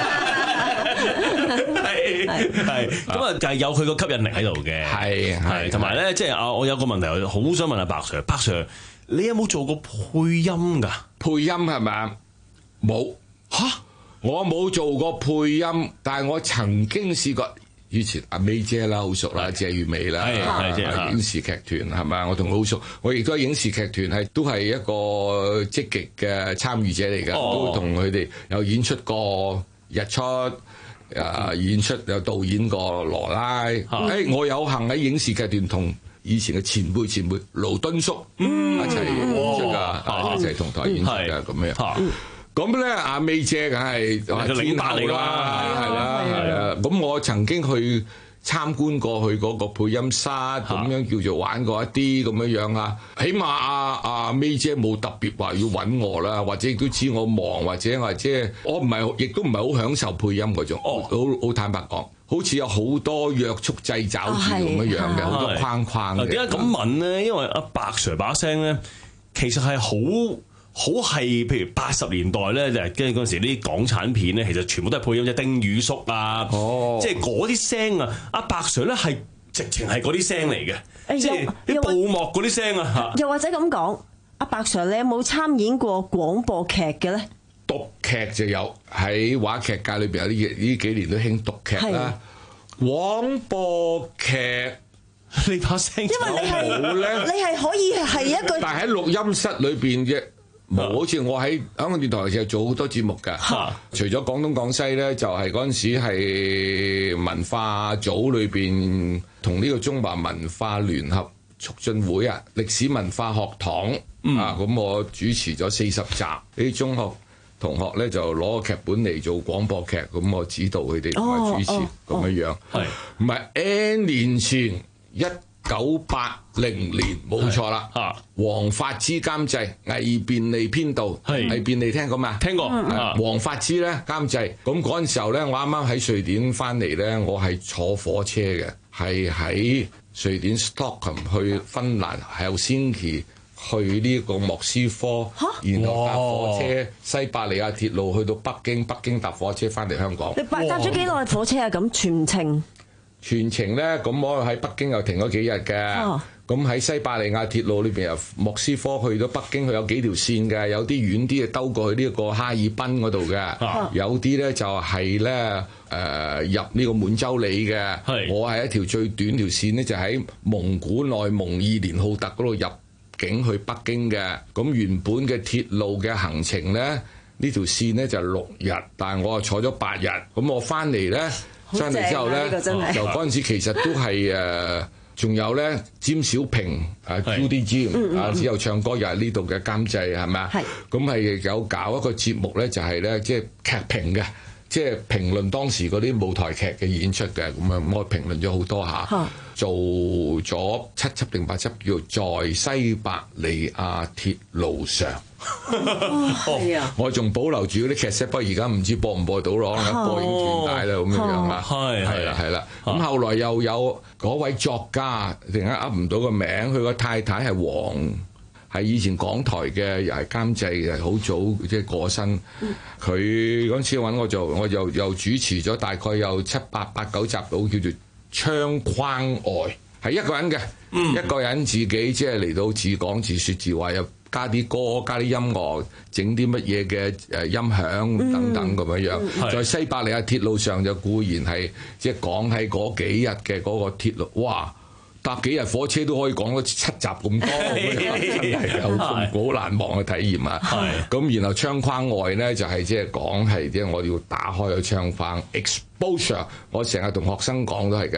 係係咁啊，就係有佢個吸引力喺度嘅。係係同埋咧，即係啊，我有個問題，我好想問下白 Sir， 白 Sir， 你有冇做過配音㗎？ 配音係咪啊？冇嚇，我冇做過配音，但係我曾經試過。以前阿 May 姐啦，好熟啦，謝月美啦，係影視劇團係咪？我同佢好熟，我亦都喺影視劇團係都係一個積極嘅參與者嚟嘅，哦、都同佢哋有演出過日出，啊演出有導演過羅拉，誒、嗯欸、我有幸喺影視劇團同以前嘅前輩前輩盧敦叔、嗯、一齊演出㗎，哦、一齊同台演出㗎咁樣。咁咧，阿 May 姐梗係天后啦，係啦，係啊。咁我曾經去參觀過去嗰個配音室，咁樣叫做玩過一啲咁樣樣啊。起碼阿阿 May 姐冇特別話要揾我啦，或者亦都知我忙，或者或者我唔係，亦都唔係好享受配音嗰種。哦，好好坦白講，好似有好多約束掣肘住咁樣樣嘅，好多框框嘅。 點解咁問咧？因為阿白 Sir 把聲咧，其實係好。好係，譬如八十年代咧，就係跟住嗰陣時啲港產片咧，其實全部都係配音，即係丁宇叔啊，哦、即係嗰啲聲啊。阿白 Sir 咧係直情係嗰啲聲嚟嘅，欸、即係啲布幕嗰啲聲啊。 又或者咁講，阿白 Sir 你有冇參演過廣播劇嘅咧？ 讀劇就有，喺話劇界裏邊有啲呢幾年都興讀劇啦。廣播劇。 你把聲因為你係咧， 你係可以係一個， 但係喺錄音室裏邊嘅冇，好似我喺香港電台嘅做好多節目㗎。除咗廣東廣西咧，就係嗰陣時係文化組裏邊同呢個中華文化聯合促進會啊，歷史文化學堂、嗯、啊，咁我主持咗四十集，啲中學同學咧就攞個劇本嚟做廣播劇，咁我指導佢哋同埋主持咁樣樣，係唔係 N 年前？一九八零年冇錯啦，黃發之監製，魏便利編導，魏便利聽過嘛？ 聽過。 黃發之咧監製，咁嗰陣時候咧，我啱啱喺瑞典翻嚟咧，我係坐火車嘅，係喺瑞典 Stockholm 去芬蘭 Helsinki 去呢個莫斯科，然後搭火車西伯利亞鐵路去到北京，北京搭火車翻嚟香港。 你搭咗幾耐火車啊？咁全程？ 全程咧，咁我喺北京又停咗幾日嘅。咁喺、哦、西伯利亞鐵路裏邊由莫斯科去到北京，佢有幾條線嘅，有啲遠啲啊，兜過去呢個哈爾濱嗰度嘅，哦、有啲咧就係咧誒入呢個滿洲里嘅。是我係一條最短條線咧，就喺蒙古內蒙伊連浩特嗰度入境去北京嘅。咁原本嘅鐵路嘅行程咧，呢條線咧就六日，但係我啊坐咗八日。咁我翻嚟咧。翻嚟之後咧，就嗰陣時其實都係誒，仲有咧詹小平啊 Judy Jim 啊，之後唱歌又係呢度嘅監製係咪啊？咁係有搞一個節目咧，就係咧即係劇評嘅，即係評論當時嗰啲舞台劇嘅演出嘅。咁啊，我評論咗好多下，做咗七輯定八輯，叫做在西伯利亞鐵路上。 係啊！ 我仲保留住嗰啲劇集，不過而家唔知播唔播到咯，可能播已經斷帶啦咁樣樣啦。係係啦係啦。咁後來又有嗰位作家，突然間噏唔到個名，佢個太太係黃，係以前港台嘅，又係監製嘅，好早即係過身。佢嗰陣時揾我做，我又又主持咗大概有七八八九集到，叫做《窗框外》，係一個人嘅，嗯、一個人自己即係嚟到自講自説自話又。加啲歌，加啲音樂，整啲乜嘢嘅誒音響等等咁樣樣。嗯、在西伯利亞鐵路上就固然係即係講喺嗰幾日嘅嗰個鐵路，哇！搭幾日火車都可以講到七集咁多，真係好好難忘嘅體驗啊！咁然後窗框外咧就係即係講係即係我哋要打開個窗框 exposure。我成日同學生講都係嘅，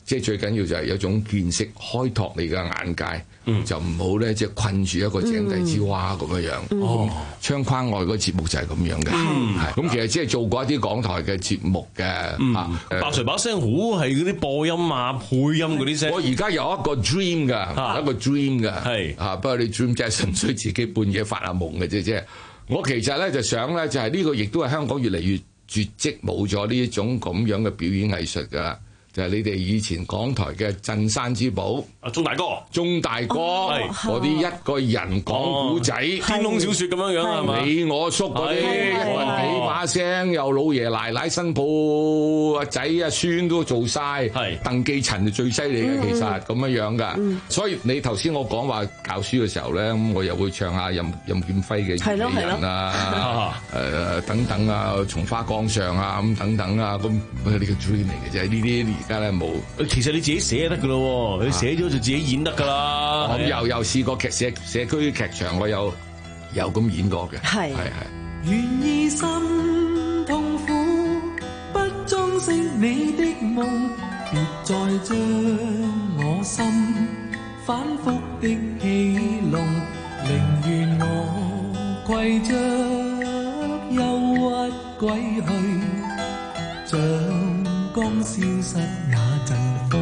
即係最緊要就係有一種見識，開拓你嘅眼界，嗯、就唔好咧即係困住一個井底之蛙咁樣樣。嗯、哦，窗框外嗰個節目就係咁樣嘅。係咁，其實即係做過一啲港台嘅節目嘅。嗯，啊、 白 Sir 把聲好係嗰啲播音啊、配音嗰啲聲。 我而家有一個 dream 㗎，啊、一個 dream 㗎。係啊，不過你 dream 即係純粹自己半夜發下夢嘅啫，即係。我其實咧就想咧，就係呢個亦都係香港越嚟越絕跡，冇咗呢一種咁樣嘅表演藝術㗎啦。就係你哋以前港台嘅鎮山之寶， 啊鐘大哥， 鐘大哥，嗰啲一個人講古仔， 天空小説咁樣樣係嘛？ 你我叔嗰啲一個人幾把聲，又老爺奶奶新抱阿仔阿孫都做晒，鄧寄塵就最犀利嘅，其實咁樣樣㗎。所以你頭先我講話教書嘅時候咧，咁我又會唱下任任劍輝嘅《美人》啊，誒等等啊，松花江上啊咁等等啊，咁呢個 dream 嚟嘅啫，呢啲。而家咧冇， 其實你自己寫就得噶咯，你寫咗就自己演得噶啦。 咁又又試過劇社社區劇場，我有有咁演過嘅。係係係。 願意心痛苦，不裝飾你的夢，別再將我心反覆的戲弄，寧願我攜着憂鬱歸去，像剛消失那陣風，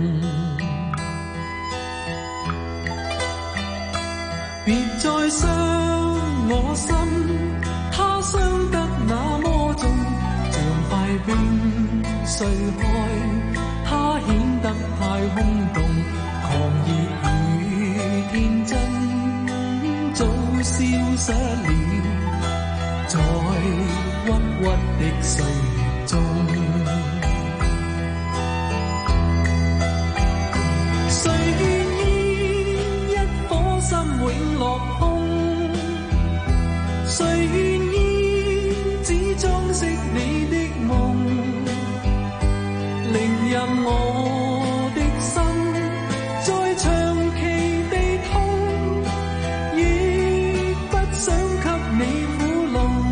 別再傷我心，他傷得那麼重，像塊冰碎開，他顯得太空洞，狂熱與天真早消失了，在鬱鬱的歲月中。永落空，誰願意只裝飾你的夢，令任我的心再長期地痛，亦不想給你苦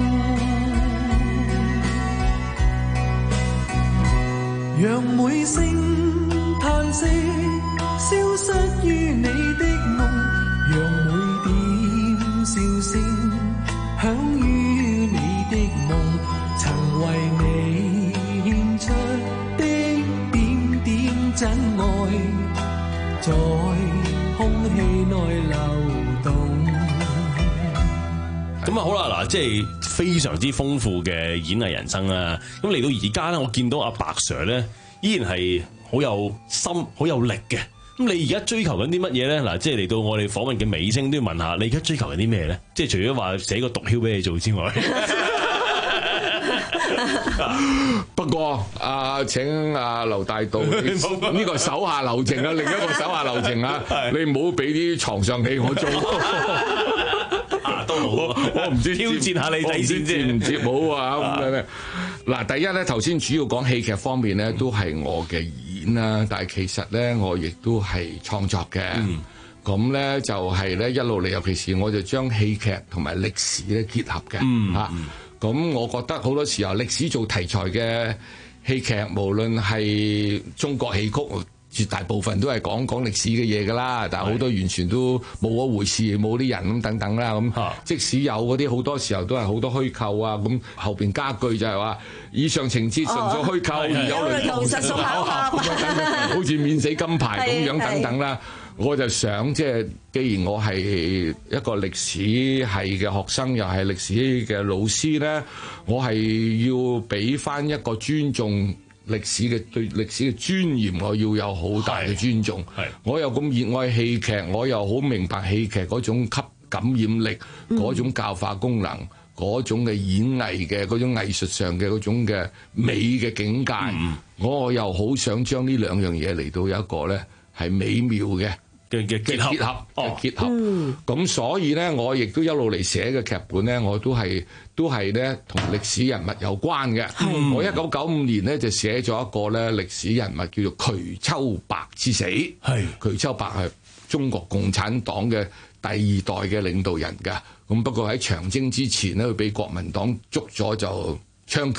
弄，讓每聲嘆息消失於你的夢，讓每點笑聲響於你的夢，曾為你獻出的點點真愛，在空氣內流動。 咁啊好啦，嗱，即係非常之豐富嘅演藝人生啦。咁嚟到而家咧，我見到阿白 Sir 咧，依然係好有心、好有力嘅。咁你而家追求緊啲乜嘢咧？嗱，即係嚟到我哋訪問嘅尾聲都要問下，你而家追求緊啲咩咧？即係除咗話寫個毒梟俾你做之外， 不過啊，請阿劉大道呢個手下留情啊，另一個手下留情啊，你唔好俾啲床上戲我做。 都好， 我唔知挑戰下你哋先接唔接好啊咁樣咧。嗱，第一咧，頭先主要講戲劇方面咧，都係我嘅演啦，但係其實咧，我亦都係創作嘅。咁咧、嗯、就係咧一路嚟，尤其是我就將戲劇同埋歷史咧結合嘅。嗯，嚇、嗯，咁我覺得好多時候歷史做題材嘅戲劇，無論係中國戲曲，絕大部分都係講講歷史嘅嘢㗎啦，但係好多完全都冇嗰回事，冇啲人咁等等啦咁。的即使有嗰啲，好多時候都係好多虛構啊，咁後邊加句就係話以上情節純屬虛構，而、哦、有雷同實屬巧合，好似免死金牌咁樣等等啦。我就想即係，既然我係一個歷史系嘅學生，又係歷史嘅老師咧，我係要俾翻一個尊重歷史嘅對歷史嘅尊嚴，我要有好大嘅尊重。我又咁熱愛戲劇，我又好明白戲劇嗰種吸感染力，嗰、嗯、種教化功能，嗰種嘅演藝嘅嗰種藝術上嘅嗰種嘅美嘅境界。嗯、我又好想將呢兩樣嘢嚟到有一個咧係美妙嘅嘅嘅結合嘅結合。咁、哦、所以咧，我亦都一路嚟寫嘅劇本咧，我都係都係咧同歷史人物有關嘅。嗯、我一九九五年咧就寫咗一個咧歷史人物叫做瞿秋白之死。係瞿秋白係中國共產黨嘅第二代嘅領導人㗎。咁不過喺長征之前咧，佢俾國民黨捉咗就槍決。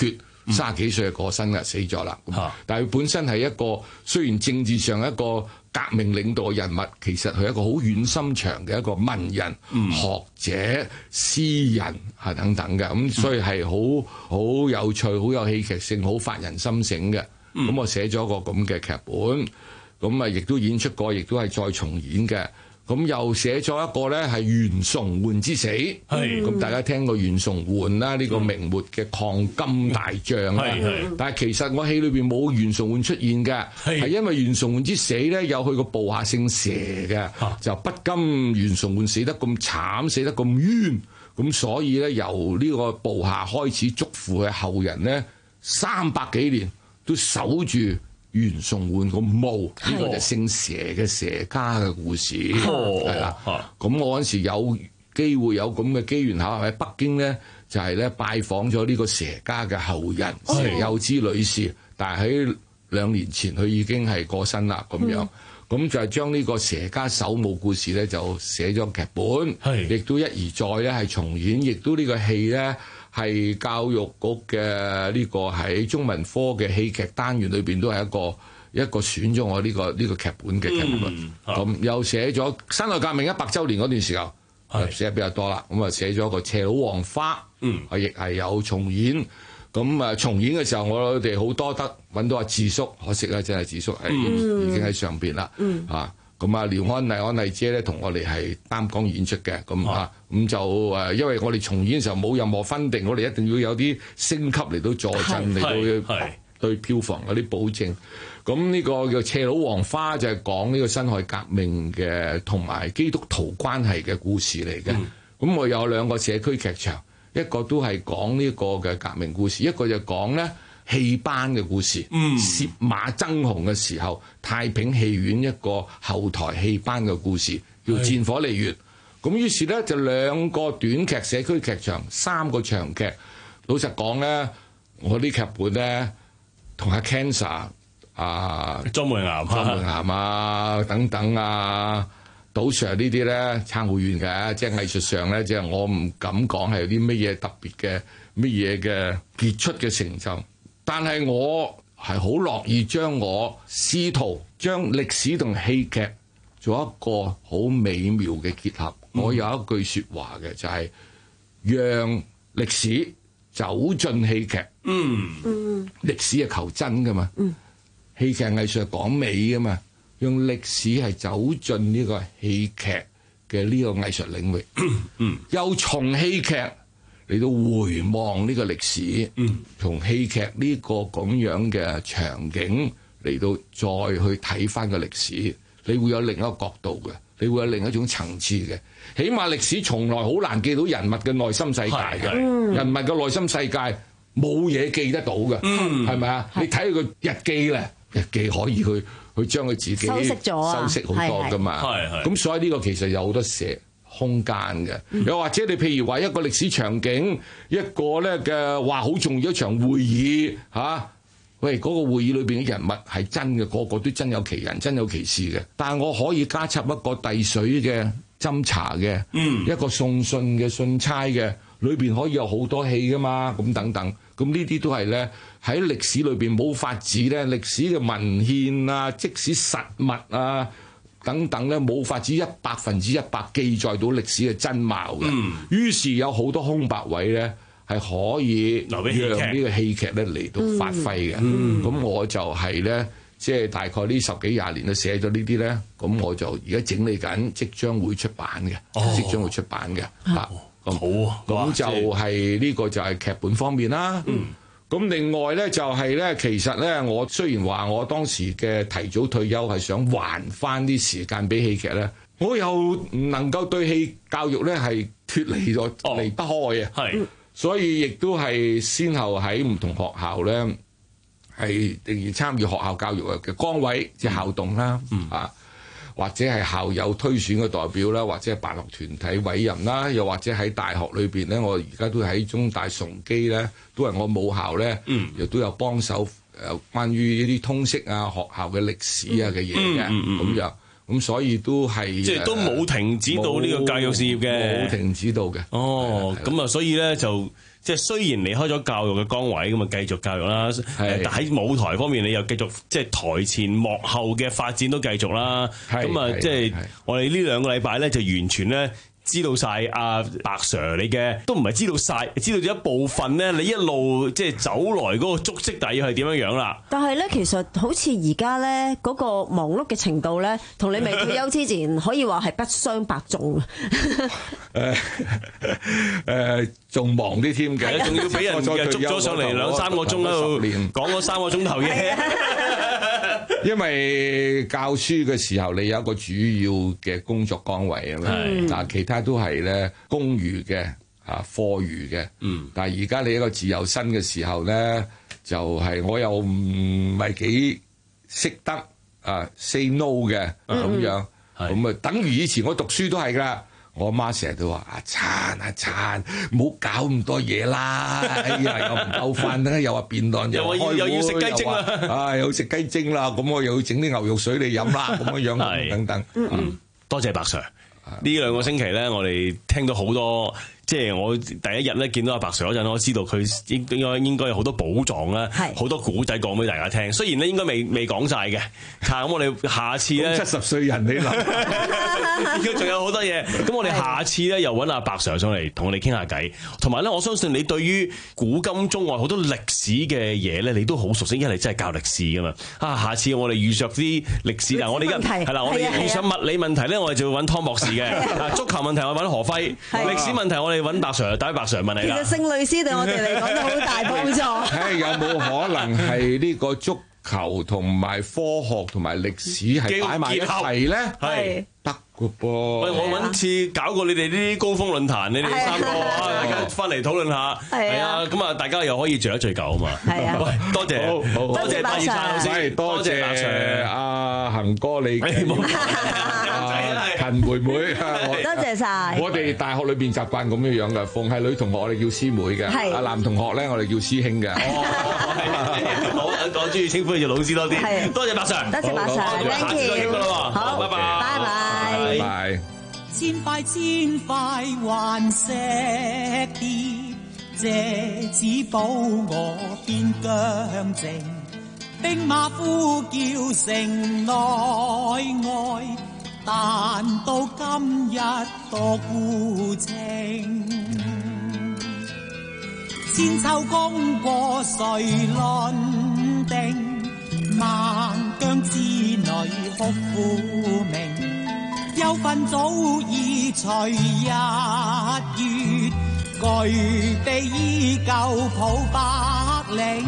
三十幾歲就過身啦，死咗啦。但係佢本身係一個雖然政治上一個革命領導嘅人物，其實佢係一個好軟心腸嘅一個文人、嗯、學者、詩人啊等等嘅，咁所以係好好有趣、好有戲劇性、好發人心醒嘅。咁、嗯、我寫咗個咁嘅劇本，咁啊亦都演出過，亦都係再重演嘅。咁又寫咗一個咧係袁崇煥之死，咁大家聽過袁崇煥啦，呢個明末嘅抗金大將啦。但係其實我戲裏邊冇袁崇煥出現嘅，係因為袁崇煥之死咧有佢個部下姓佘嘅，就不甘袁崇煥死得咁慘，死得咁冤，咁所以咧由呢個部下開始囑咐嘅後人咧三百幾年都守住袁崇煥個墓，呢、這個就姓佘嘅佘家嘅故事，係啦。咁我嗰時有機會有咁嘅機緣巧合喺北京咧，就係、是、咧拜訪咗呢個佘家嘅後人佘幼芝女士，但係喺兩年前佢已經係過身啦咁樣。咁、嗯、就係將呢個佘家守墓故事咧就寫咗劇本，亦都一而再咧係重演，亦都呢個戲咧。係教育局嘅呢個喺中文科嘅戲劇單元裏邊都係一個一個選咗我呢、這個呢、這個劇本嘅劇本，咁、嗯、又寫咗辛亥革命一百週年嗰段時候，寫得比較多啦。咁啊寫咗個斜佬黃花，嗯，亦係有重演。咁啊重演嘅時候，我哋好多得揾到阿智叔，可惜咧真係智叔係已經喺上邊啦，嗯、啊。咁啊，廖安麗、安麗姐咧，同我哋係擔綱演出嘅，咁啊，咁就誒，因為我哋重演嘅時候冇任何分定，我哋一定要有啲升級嚟到助陣，嚟到對票房有啲保證。咁呢個叫《斜佬黃花》就係講呢個辛亥革命嘅同埋基督徒關係嘅故事嚟嘅。咁、嗯、我有兩個社區劇場，一個都係講呢個嘅革命故事，一個就講咧。戲班嘅故事，涉馬爭雄嘅時候，太平戲院一個後台戲班嘅故事，叫《戰火離月》。咁於是咧就兩個短劇社區劇場，三個長劇。老實講咧，我啲劇本咧同阿 Cancer 啊、 莊梅岩、 莊梅岩啊等等啊、杜 Sir 呢啲咧差好遠嘅，即係藝術上咧，即係我唔敢講係有啲乜嘢特別嘅乜嘢嘅傑出嘅成就。但係我係好樂意將我試圖將歷史同戲劇做一個好美妙嘅結合。嗯、我有一句説話嘅就係、是、讓歷史走進戲劇。嗯嗯，歷史係求真噶嘛。嗯，戲劇藝術係講美噶嘛。用歷史係走進呢個戲劇嘅呢個藝術領域。嗯，嗯又從戲劇嚟到回望呢個歷史，從、嗯、戲劇呢個咁樣嘅場景嚟到再去睇翻個歷史，你會有另一個角度嘅，你會有另一種層次嘅。起碼歷史從來好難記到人物嘅內心世界嘅，人物嘅內心世界冇嘢記得到嘅，係咪啊？你睇佢個日記咧，日記可以去去將佢自己修飾咗啊，修飾好多噶嘛。咁所以呢個其實有好多寫空間嘅，又或者你譬如話一個歷史場景，一個咧嘅話好重要一場會議嚇、啊，喂嗰、那個會議裏邊嘅人物係真嘅，個個都真有其人，真有其事嘅。但係我可以加插一個遞水嘅、斟茶嘅，嗯、一個送信嘅、信差嘅，裏邊可以有好多戲噶嘛，咁等等。咁呢啲都係咧喺歷史裏邊冇法子咧，歷史嘅文獻啊，即使實物啊。等等咧，冇法子一百分之一百記載到歷史嘅真貌嘅，嗯、於是有好多空白位咧，係可以讓呢個戲劇咧嚟到發揮嘅。咁、嗯嗯、我就係咧，即係大概呢十幾廿年都寫咗呢啲咧，咁我就而家整理緊，即將會出版嘅，哦、即將會出版嘅。嚇、哦，咁好啊，咁就係呢個就係劇本方面啦。嗯咁另外咧就係咧，其實咧我雖然話我當時嘅提早退休係想還翻啲時間俾戲劇咧，我又唔能夠對戲教育咧係脫離咗離不開啊，係，所以亦都係先後喺唔同學校咧係仍然參與學校教育嘅崗位，即係校董啦，嗯啊。或者係校友推選嘅代表啦，或者係辦學團體委任啦，又或者喺大學裏邊咧，我而家都喺中大崇基咧，都係我母校咧，嗯、亦都有幫手誒關於呢啲通識啊、學校嘅歷史啊嘅嘢嘅，咁樣咁所以都係即係都冇停止到呢個教育事業嘅， 冇停止到嘅。 哦，咁啊，所以咧就即係雖然離開咗教育嘅崗位，咁啊繼續教育啦。誒，但喺舞台方面，你又繼續即係台前幕後嘅發展都繼續啦。咁啊，即係我哋呢兩個禮拜咧，就完全咧。知道晒阿白 Sir 你嘅都唔係知道晒，知道咗一部分咧。你一路即係走來嗰個足跡大約係點樣樣啦？ 但係咧，其實好似而家咧嗰個忙碌嘅程度咧，同你未退休之前可以話係不相伯仲。 誒誒，仲忙啲添嘅， 仲要俾人嘅捉咗上嚟兩三個鐘喺度講咗三個鐘頭嘢。 因為教書嘅時候，你有一個主要嘅工作崗位啊嘛，嗱其他都係咧公餘嘅啊課餘嘅，嗯，但係而家你一個自由身嘅時候咧，就係、是、我又唔係幾識得啊 say no 嘅咁、嗯、樣，咁啊等於以前我讀書都係㗎。我阿媽成日都話：阿燦阿燦，唔好搞咁多嘢啦！哎呀，又唔夠飯啦，又話辯論，又開會， 又要食雞精啦， 啊，又食雞精啦，咁我又要整啲牛肉水嚟飲啦，咁樣樣等等。 嗯嗯，多謝白 Sir。呢兩個星期咧，我哋聽到好多。即係我第一日咧見到阿白 Sir 嗰陣，我知道佢應應該應該有好多寶藏啦，好多古仔講俾大家聽。雖然咧應該未未講晒嘅，咁我哋下次咧七十歲人你諗， 應該仲有好多嘢。咁我哋下次咧又揾阿白 Sir 上嚟同我哋傾下偈。同埋咧，我相信你對於古今中外好多歷史嘅嘢咧，你都好熟悉，因為你真係教歷史噶嘛。啊，下次我哋遇着啲歷史嗱，我哋而家係啦，我哋遇上物理問題咧，我哋就會揾湯博士嘅。足球問題我揾何輝，歷史問題我哋揾白 Sir，打俾白 Sir 問你啦。 其實聖類斯對我哋嚟講都好大幫助。 誒，有冇可能係呢個足球同埋科學同埋歷史係擺埋一齊咧？係得嘅噃。 喂，我揾次搞過你哋呢啲高峰論壇，你哋三個啊，大家翻嚟討論下。係啊，咁啊，大家又可以聚一聚舊啊嘛。係啊。喂，多謝，多謝白二燦老師， 多謝白 Sir，阿恒哥你。陳妹妹， 多謝晒。 我哋大學裏邊習慣咁樣樣嘅，逢係女同學我哋叫師妹嘅，阿男同學咧我哋叫師兄嘅。 好，我中意稱呼佢做老師多啲。多謝白 Sir， 多謝白 Sir，thank you。 好，拜拜， 拜拜， 拜拜。 千塊千塊幻石疊，借此保我邊疆情。兵馬呼叫城內外。但到今日多孤清，千秋功過誰論定？孟姜之女哭苦鳴，憂憤早已隨日月，巨地依舊抱百嶺。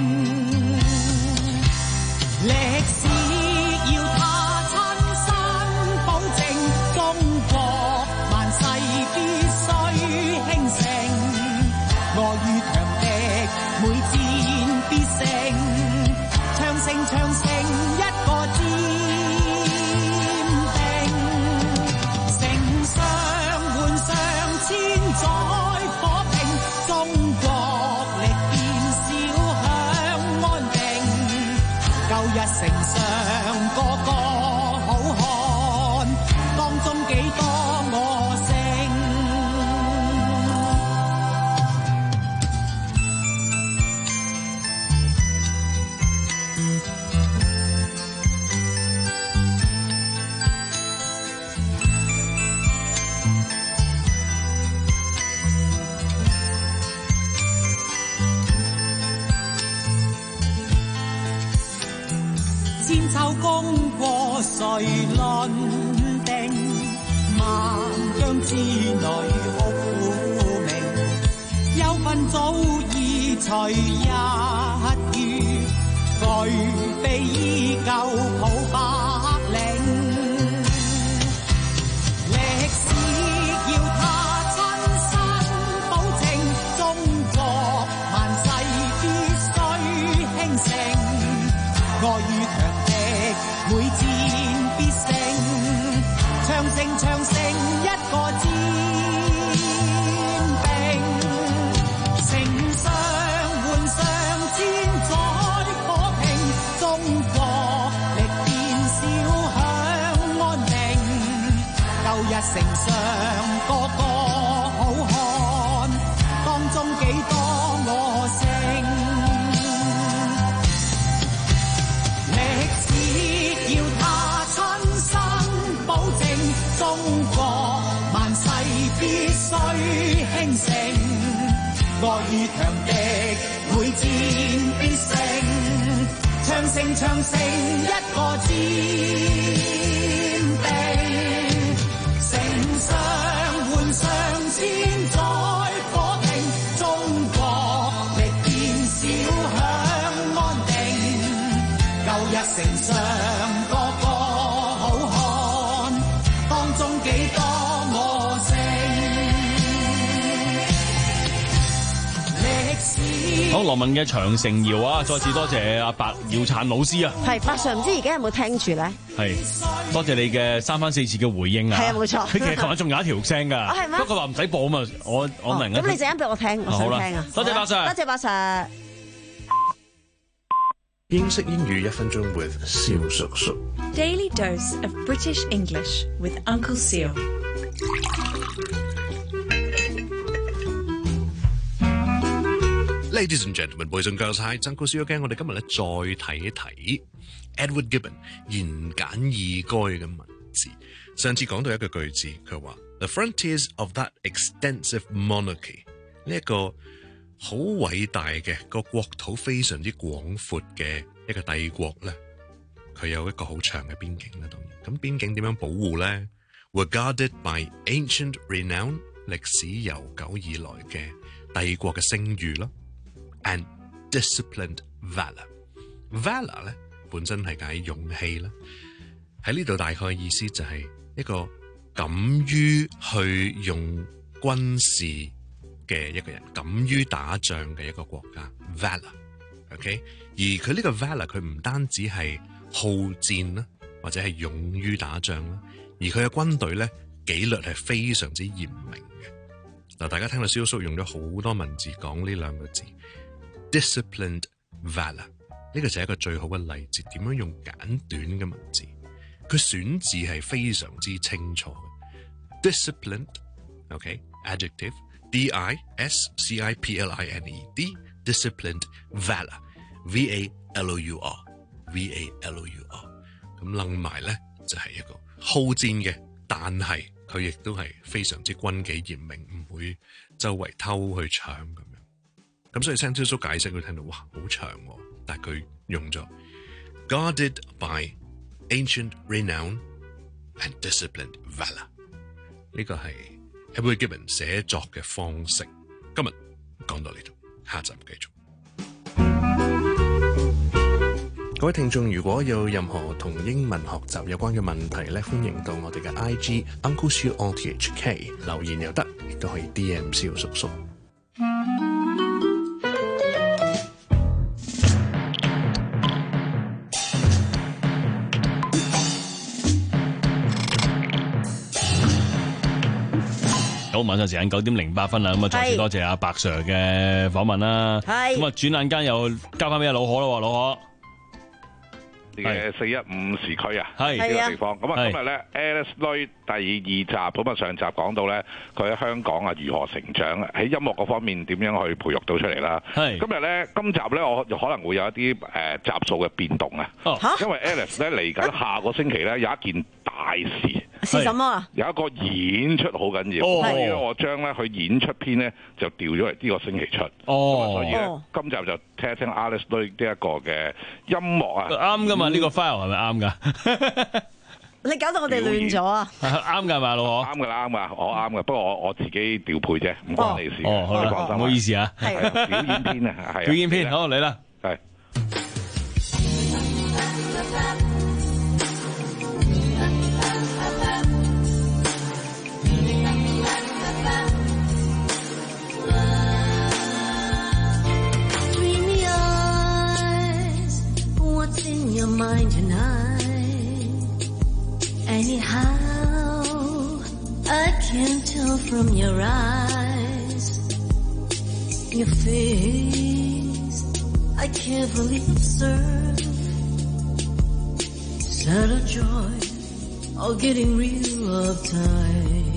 歷史要他親身保證，中國萬世必須興盛。我與強敵每戰必勝，長城長城一個堅定。城上換上千載火拼，中國力變小享安定。舊日城上個個好漢，當中幾多我勝。千秋功過誰論定？孟姜之女哭苦鳴，憂憤早已隨日月，巨地依舊抱百嶺。歷史要他親身保證，中國萬世必須興盛。我與強敵每戰必勝，長城長城一個堅定。城上換上千載火拼，中國力變小享安定。 城上個個好漢，當中幾多我姓。歷史要他親身保證，中國萬世必須興盛。愛與強敵會戰必勝，長城長城一個戰定，城上換上千載火拼，中國力變小享安定，舊日城上個個好漢，當中幾多我姓。 好，羅文嘅長城謠啊，再次多謝阿白耀燦老師啊。 係白 Sir，唔知而家有冇聽住咧？ 係，多謝你嘅三番四次嘅回應啊。 係啊，冇錯。 佢其實琴日仲有一條聲㗎。 係咩？ 不過話唔使播啊嘛，我我明啊。 咁你陣間俾我聽，我想聽啊。 多謝白 Sir， 多謝白 Sir。 英式英語一分鐘 with 蕭叔叔。 Daily dose of British English with Uncle Seal。 Ladies and gentlemen, boys and girls, hi， Uncle Seal again。我哋今日咧再睇一睇 Edward Gibbon 言簡意賅嘅文字。上次講到一個句子，佢話 The frontiers of that extensive monarchy 呢一個好偉大嘅個國土非常之廣闊嘅一個帝國咧，佢有一個好長嘅邊境啦。當然，咁邊境點樣保護咧 ？Were guarded by ancient renown 歷史悠久以來嘅帝國嘅聲譽咯。And disciplined valor， valor 咧本身係解勇氣啦。喺呢度大概意思就係一個敢於去用軍事嘅一個人，敢於打仗嘅一個國家。valor，OK， 而佢呢個 valor 佢唔單止係好戰啦，或者係勇於打仗啦，而佢嘅軍隊咧紀律係非常之嚴明嘅。嗱，大家聽到蕭叔用咗好多文字講呢兩個字。Disciplined valor 呢個就係一個最好嘅例子，點樣用簡短嘅文字，佢選字係非常之清楚嘅。Disciplined， OK， adjective D I S C I P L I N E D disciplined valor V A L O U R V A L O U R 咁楞埋咧就係一個好戰嘅，但係佢亦都係非常之軍紀嚴明，唔會周圍偷去搶咁樣。咁所以聽蕭叔解釋，佢聽到哇好長喎，但係佢用咗 guarded by ancient renown and disciplined valor 呢個係 Edward Gibbon 寫作嘅方式。今日講到呢度，下集繼續。各位聽眾，如果有任何同英文學習有關嘅問題咧，歡迎到我哋嘅 I G Uncle Seal R T H K 留言又得，亦都可以 D M 蕭叔叔。 好，晚上時間九點零八分啦，咁啊再次多謝阿白 Sir 嘅訪問啦。係，咁啊轉眼間又交翻俾阿老可咯，老可。 嘅四一五時區啊，係呢個地方。咁啊，今日咧 Alice Lui 第二集，咁啊上集講到咧，佢喺香港啊如何成長，喺音樂嗰方面點樣去培育到出嚟啦。係今日咧，今集咧我可能會有一啲誒集數嘅變動啊。哦，因為 Alice 咧嚟緊下個星期咧有一件大事。 是什麼啊？ 有一個演出好緊要，所以咧我將咧佢演出篇咧就調咗嚟呢個星期出。哦，所以咧今集就聽一聽 Alice Lui 呢一個嘅音樂啊。 啱噶嘛？呢個 file 係咪啱噶？ 你搞到我哋亂咗啊！ 啱噶嘛，老何？ 啱噶啦，啱噶，我啱噶。不過我我自己調配啫，唔關你事。哦， 好，你放心。唔好意思啊。 係表演篇啊，係表演篇，好嚟啦。係。 Your mind tonight. Anyhow, I can tell from your eyes, your face, I carefully observe. Sad joy, all getting real uptight.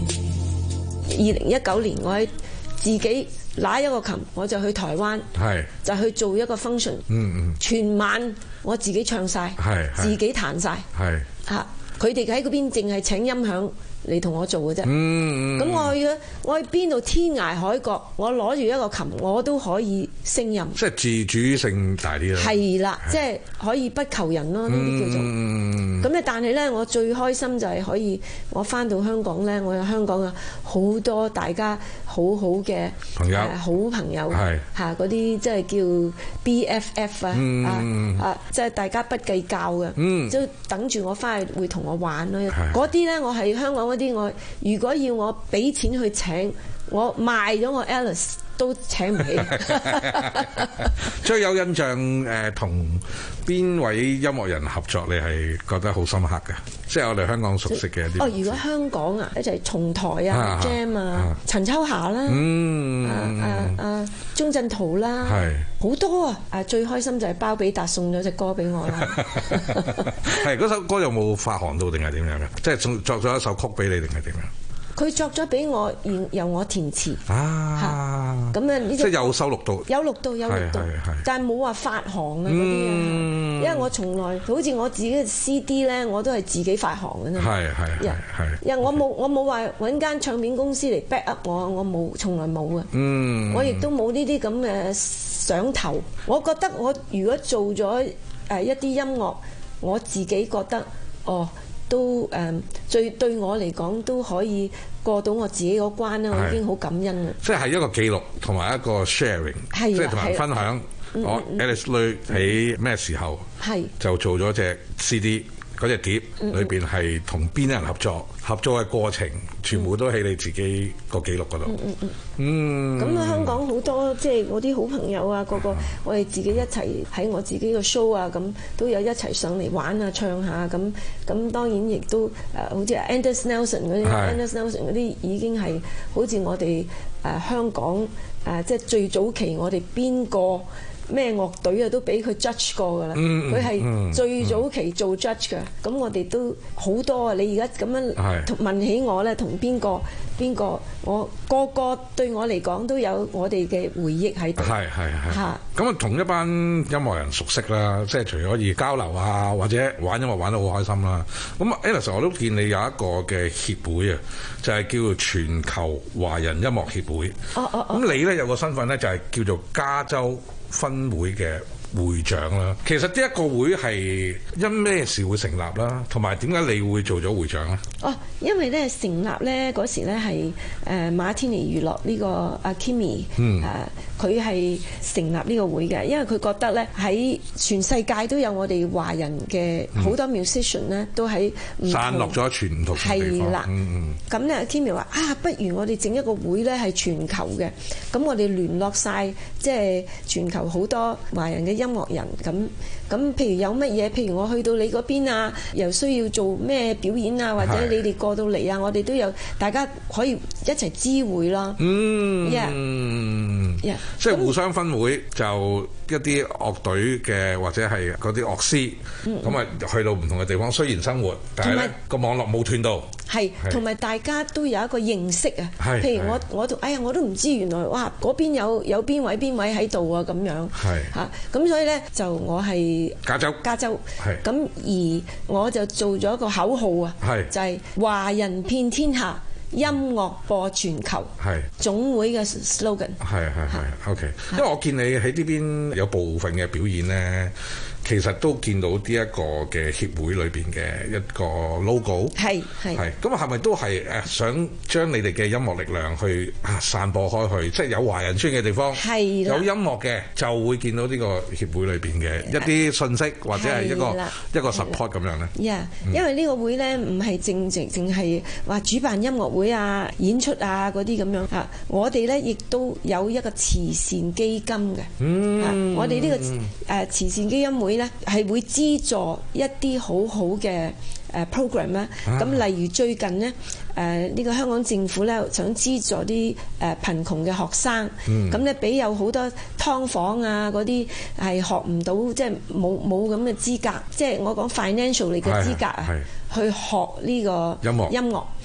零一九年我喺自己拿一個琴，我就去台灣，就去做一個 function，嗯嗯，全晚我自己唱晒，自己彈晒，嚇佢哋喺嗰邊淨係請音響嚟同我做嘅啫。咁、嗯嗯、我去我去邊度天涯海角，我攞住一個琴，我都可以聲音。 即係自主性大啲啦。係啦， 即係可以不求人咯，呢啲叫做。咁咧、嗯，但係咧，我最開心就係可以，我翻到香港咧，我有香港嘅好多大家好好嘅朋友、呃、好朋友，嚇嗰啲即係叫 B F F 啊，嗯、啊啊，即係大家不計較嘅，即係、嗯、等住我翻去會同我玩咯。嗰啲咧，我係香港嗰啲，我如果要我俾錢去請，我賣咗我 Alice 都請唔起。 最有印象誒，同、呃、邊位音樂人合作，你係覺得好深刻嘅？即係我哋香港熟悉嘅一啲。哦， 如果香港啊，一齊重台啊 Jam 啊，陳秋霞啦，嗯，啊啊啊，鐘鎮濤啦，係好多啊！啊，最開心就係包比達送咗隻歌俾我啦。 係嗰首歌有冇發行到定係點樣嘅？即係作咗一首曲俾你定係點樣？ 佢作咗俾我，然由我填詞啊，咁啊， 即係有收錄到， 有錄到，有錄到，但係冇話發行啊嗰啲啊，因為我從來好似我自己嘅 C D 咧，我都係自己發行嘅啫，係係係，因為我冇我冇話揾間唱片公司嚟 back up 我，我冇，從來冇嘅，嗯，我亦都冇呢啲咁嘅想頭，我覺得我如果做咗誒一啲音樂，我自己覺得哦。都誒、嗯，最對我嚟講都可以過到我自己嗰關啦，我已經好感恩啦。 即係一個記錄同埋一個 sharing，即係同人分享。我 Alice Lui 喺咩時候就做咗隻 C D。嗰隻碟裏邊係同邊啲人合作，合作嘅過程全部都喺你自己個記錄嗰度。嗯嗯嗯。嗯。咁啊，香港好多即係我啲好朋友啊，個個我哋自己一齊喺我自己個 show 啊，咁都有一齊上嚟玩啊、唱下咁。咁當然亦都誒，好似 Anders Nelson 嗰啲，Anders Nelson 嗰啲已經係好似我哋誒香港誒，即係最早期我哋邊個咩樂隊啊都俾佢 judge 過㗎啦，佢係、嗯、最早期做 judge 㗎，咁、嗯、我哋都好多啊！你而家咁樣問起我咧，同邊個邊個，我個個對我嚟講都有我哋嘅回憶喺度。係係係。嚇！咁啊，同一班音樂人熟悉啦，即係除咗可以交流啊，或者玩音樂玩得好開心啦。咁 Alice 我都見你有一個嘅協會啊，就係、是、叫做全球華人音樂協會。哦哦哦。咁你咧有個身份咧，就係叫做加州分會嘅會長啦，其實呢一個會係因咩事會成立啦，同埋點解你會做咗會長咧？哦，因為咧成立咧嗰時咧係誒馬天尼娛樂呢個阿 Kimmy，誒佢係成立呢個會嘅，因為佢覺得咧喺全世界都有我哋華人嘅好多 musician 咧都喺散落咗全唔同地方。係啦，咁咧阿 Kimmy 話啊，不如我哋整一個會咧係全球嘅，咁我哋聯絡晒即係全球好多華人嘅音樂人，咁咁譬如有乜嘢，譬如我去到你嗰邊啊，又需要做咩表演啊，或者你哋過到嚟啊，我哋都有大家可以一齊知會啦。嗯，嗯 yeah, yeah, 即係互相分會，就一啲樂隊嘅或者係嗰啲樂師，咁啊、嗯、去到唔同嘅地方，雖然生活，但係咧個網絡冇斷到。係，同埋大家都有一個認識啊。譬如我我哎呀我都唔知原來哇嗰邊有有邊位邊位喺度啊咁樣。係嚇，咁所以咧就我係加州加州。係。咁而我就做咗一個口號啊，就係華人遍天下，音樂播全球。係。總會嘅 slogan。係係係 OK。因為我見你喺呢邊有部分嘅表演咧。其實都見到呢一個嘅協會裏邊嘅一個 logo，係係係咁啊，係咪都係誒想將你哋嘅音樂力量去啊散播開去，即係有華人村嘅地方，係有音樂嘅就會見到呢個協會裏邊嘅一啲信息或者係一個一個 support 咁樣咧。Yeah，因為呢個會咧唔係正正淨係話主辦音樂會啊、演出啊嗰啲咁樣啊，我哋咧亦都有一個慈善基金嘅。嗯，我哋呢個誒慈善基金會咧係會資助一啲好好嘅誒 program 啦，咁例如最近咧誒呢個香港政府咧想資助啲誒貧窮嘅學生，咁咧俾有好多劏房啊嗰啲係學唔到，即係冇冇咁嘅資格，即係我講 financial 嚟嘅資格啊，去學呢個音樂音樂。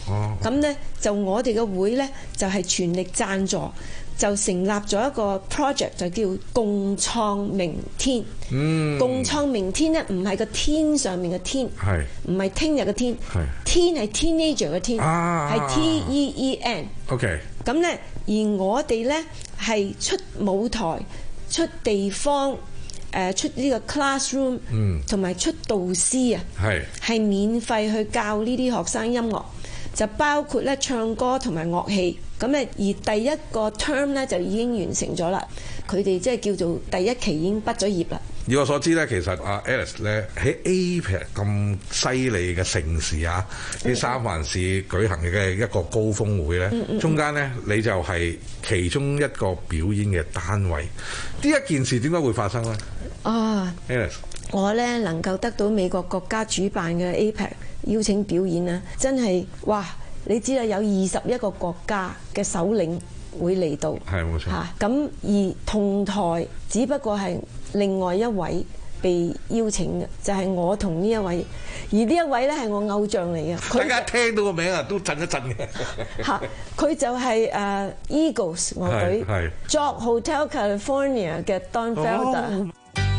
哦， 咁咧就我哋嘅會咧就係全力贊助，就成立咗一個 project 就叫共創明天。 嗯， 共創明天咧唔係個天上面嘅天， 係唔係聽日嘅天， 係天係 teenager 嘅天， 啊係 T E E N。 OK。 咁咧，而我哋咧係出舞台、出地方、誒出呢個 classroom， 嗯， 同埋出導師啊， 係係免費去教呢啲學生音樂，就包括咧唱歌同埋樂器。咁咧，而第一個 term 咧就已經完成咗啦，佢哋即係叫做第一期已經畢咗業啦。 以我所知咧，其實阿 Alice 咧喺 A P E C 咁犀利嘅盛事啊，啲三藩市舉行嘅一個高峰會咧， 嗯嗯、 中間咧你就係其中一個表演嘅單位。呢一件事點解會發生咧？ 啊 Alice 我咧能夠得到美國國家主辦嘅 A P E C 邀請表演啊，真係哇！你知啦，有二十一個國家嘅首領會嚟到， 係冇錯嚇。咁、啊、而同台只不過係另外一位被邀請嘅，就係、是、我同呢一位，而呢一位咧係我偶像嚟嘅。 大家聽到個名啊，都震一震嘅。 嚇，佢就係、是、誒、uh, Eagles 樂隊 Job Hotel California 嘅 Don Felder。Oh.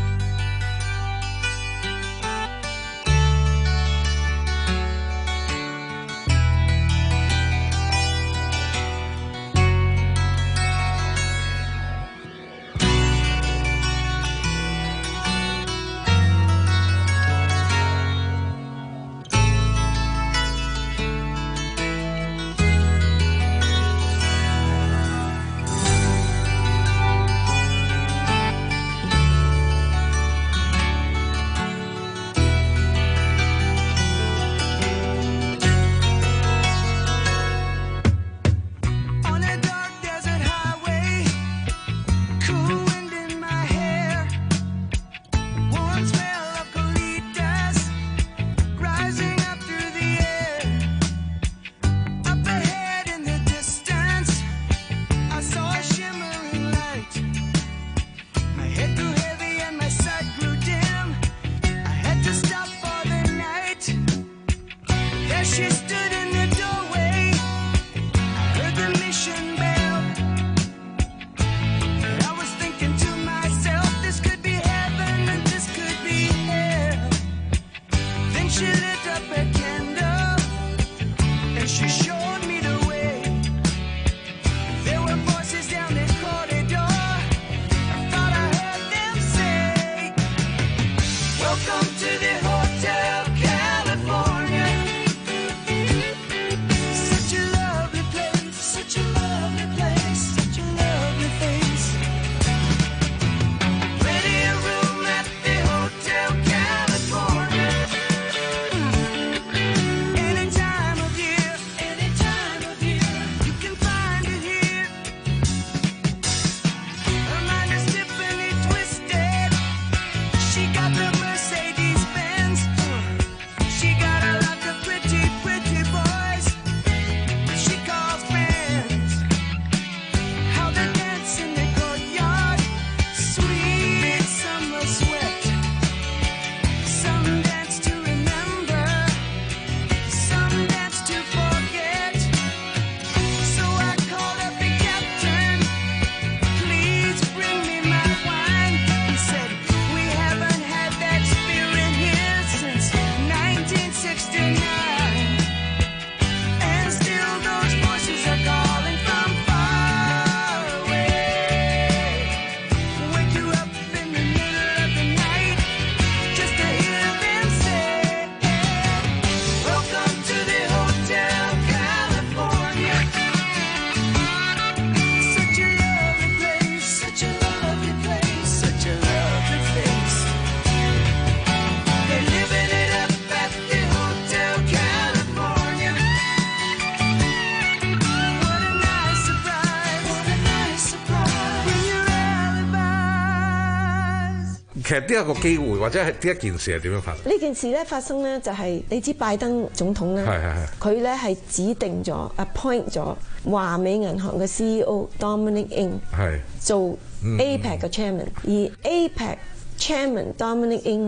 其實呢一個機會或者係呢一件事係點樣發生？ 呢件事咧發生咧就係你知拜登總統咧，佢咧係指定咗 appoint 咗華美銀行嘅 C E O Dominic Ng 做 A P E C 嘅 chairman，、嗯、而 A P E C chairman Dominic Ng 咧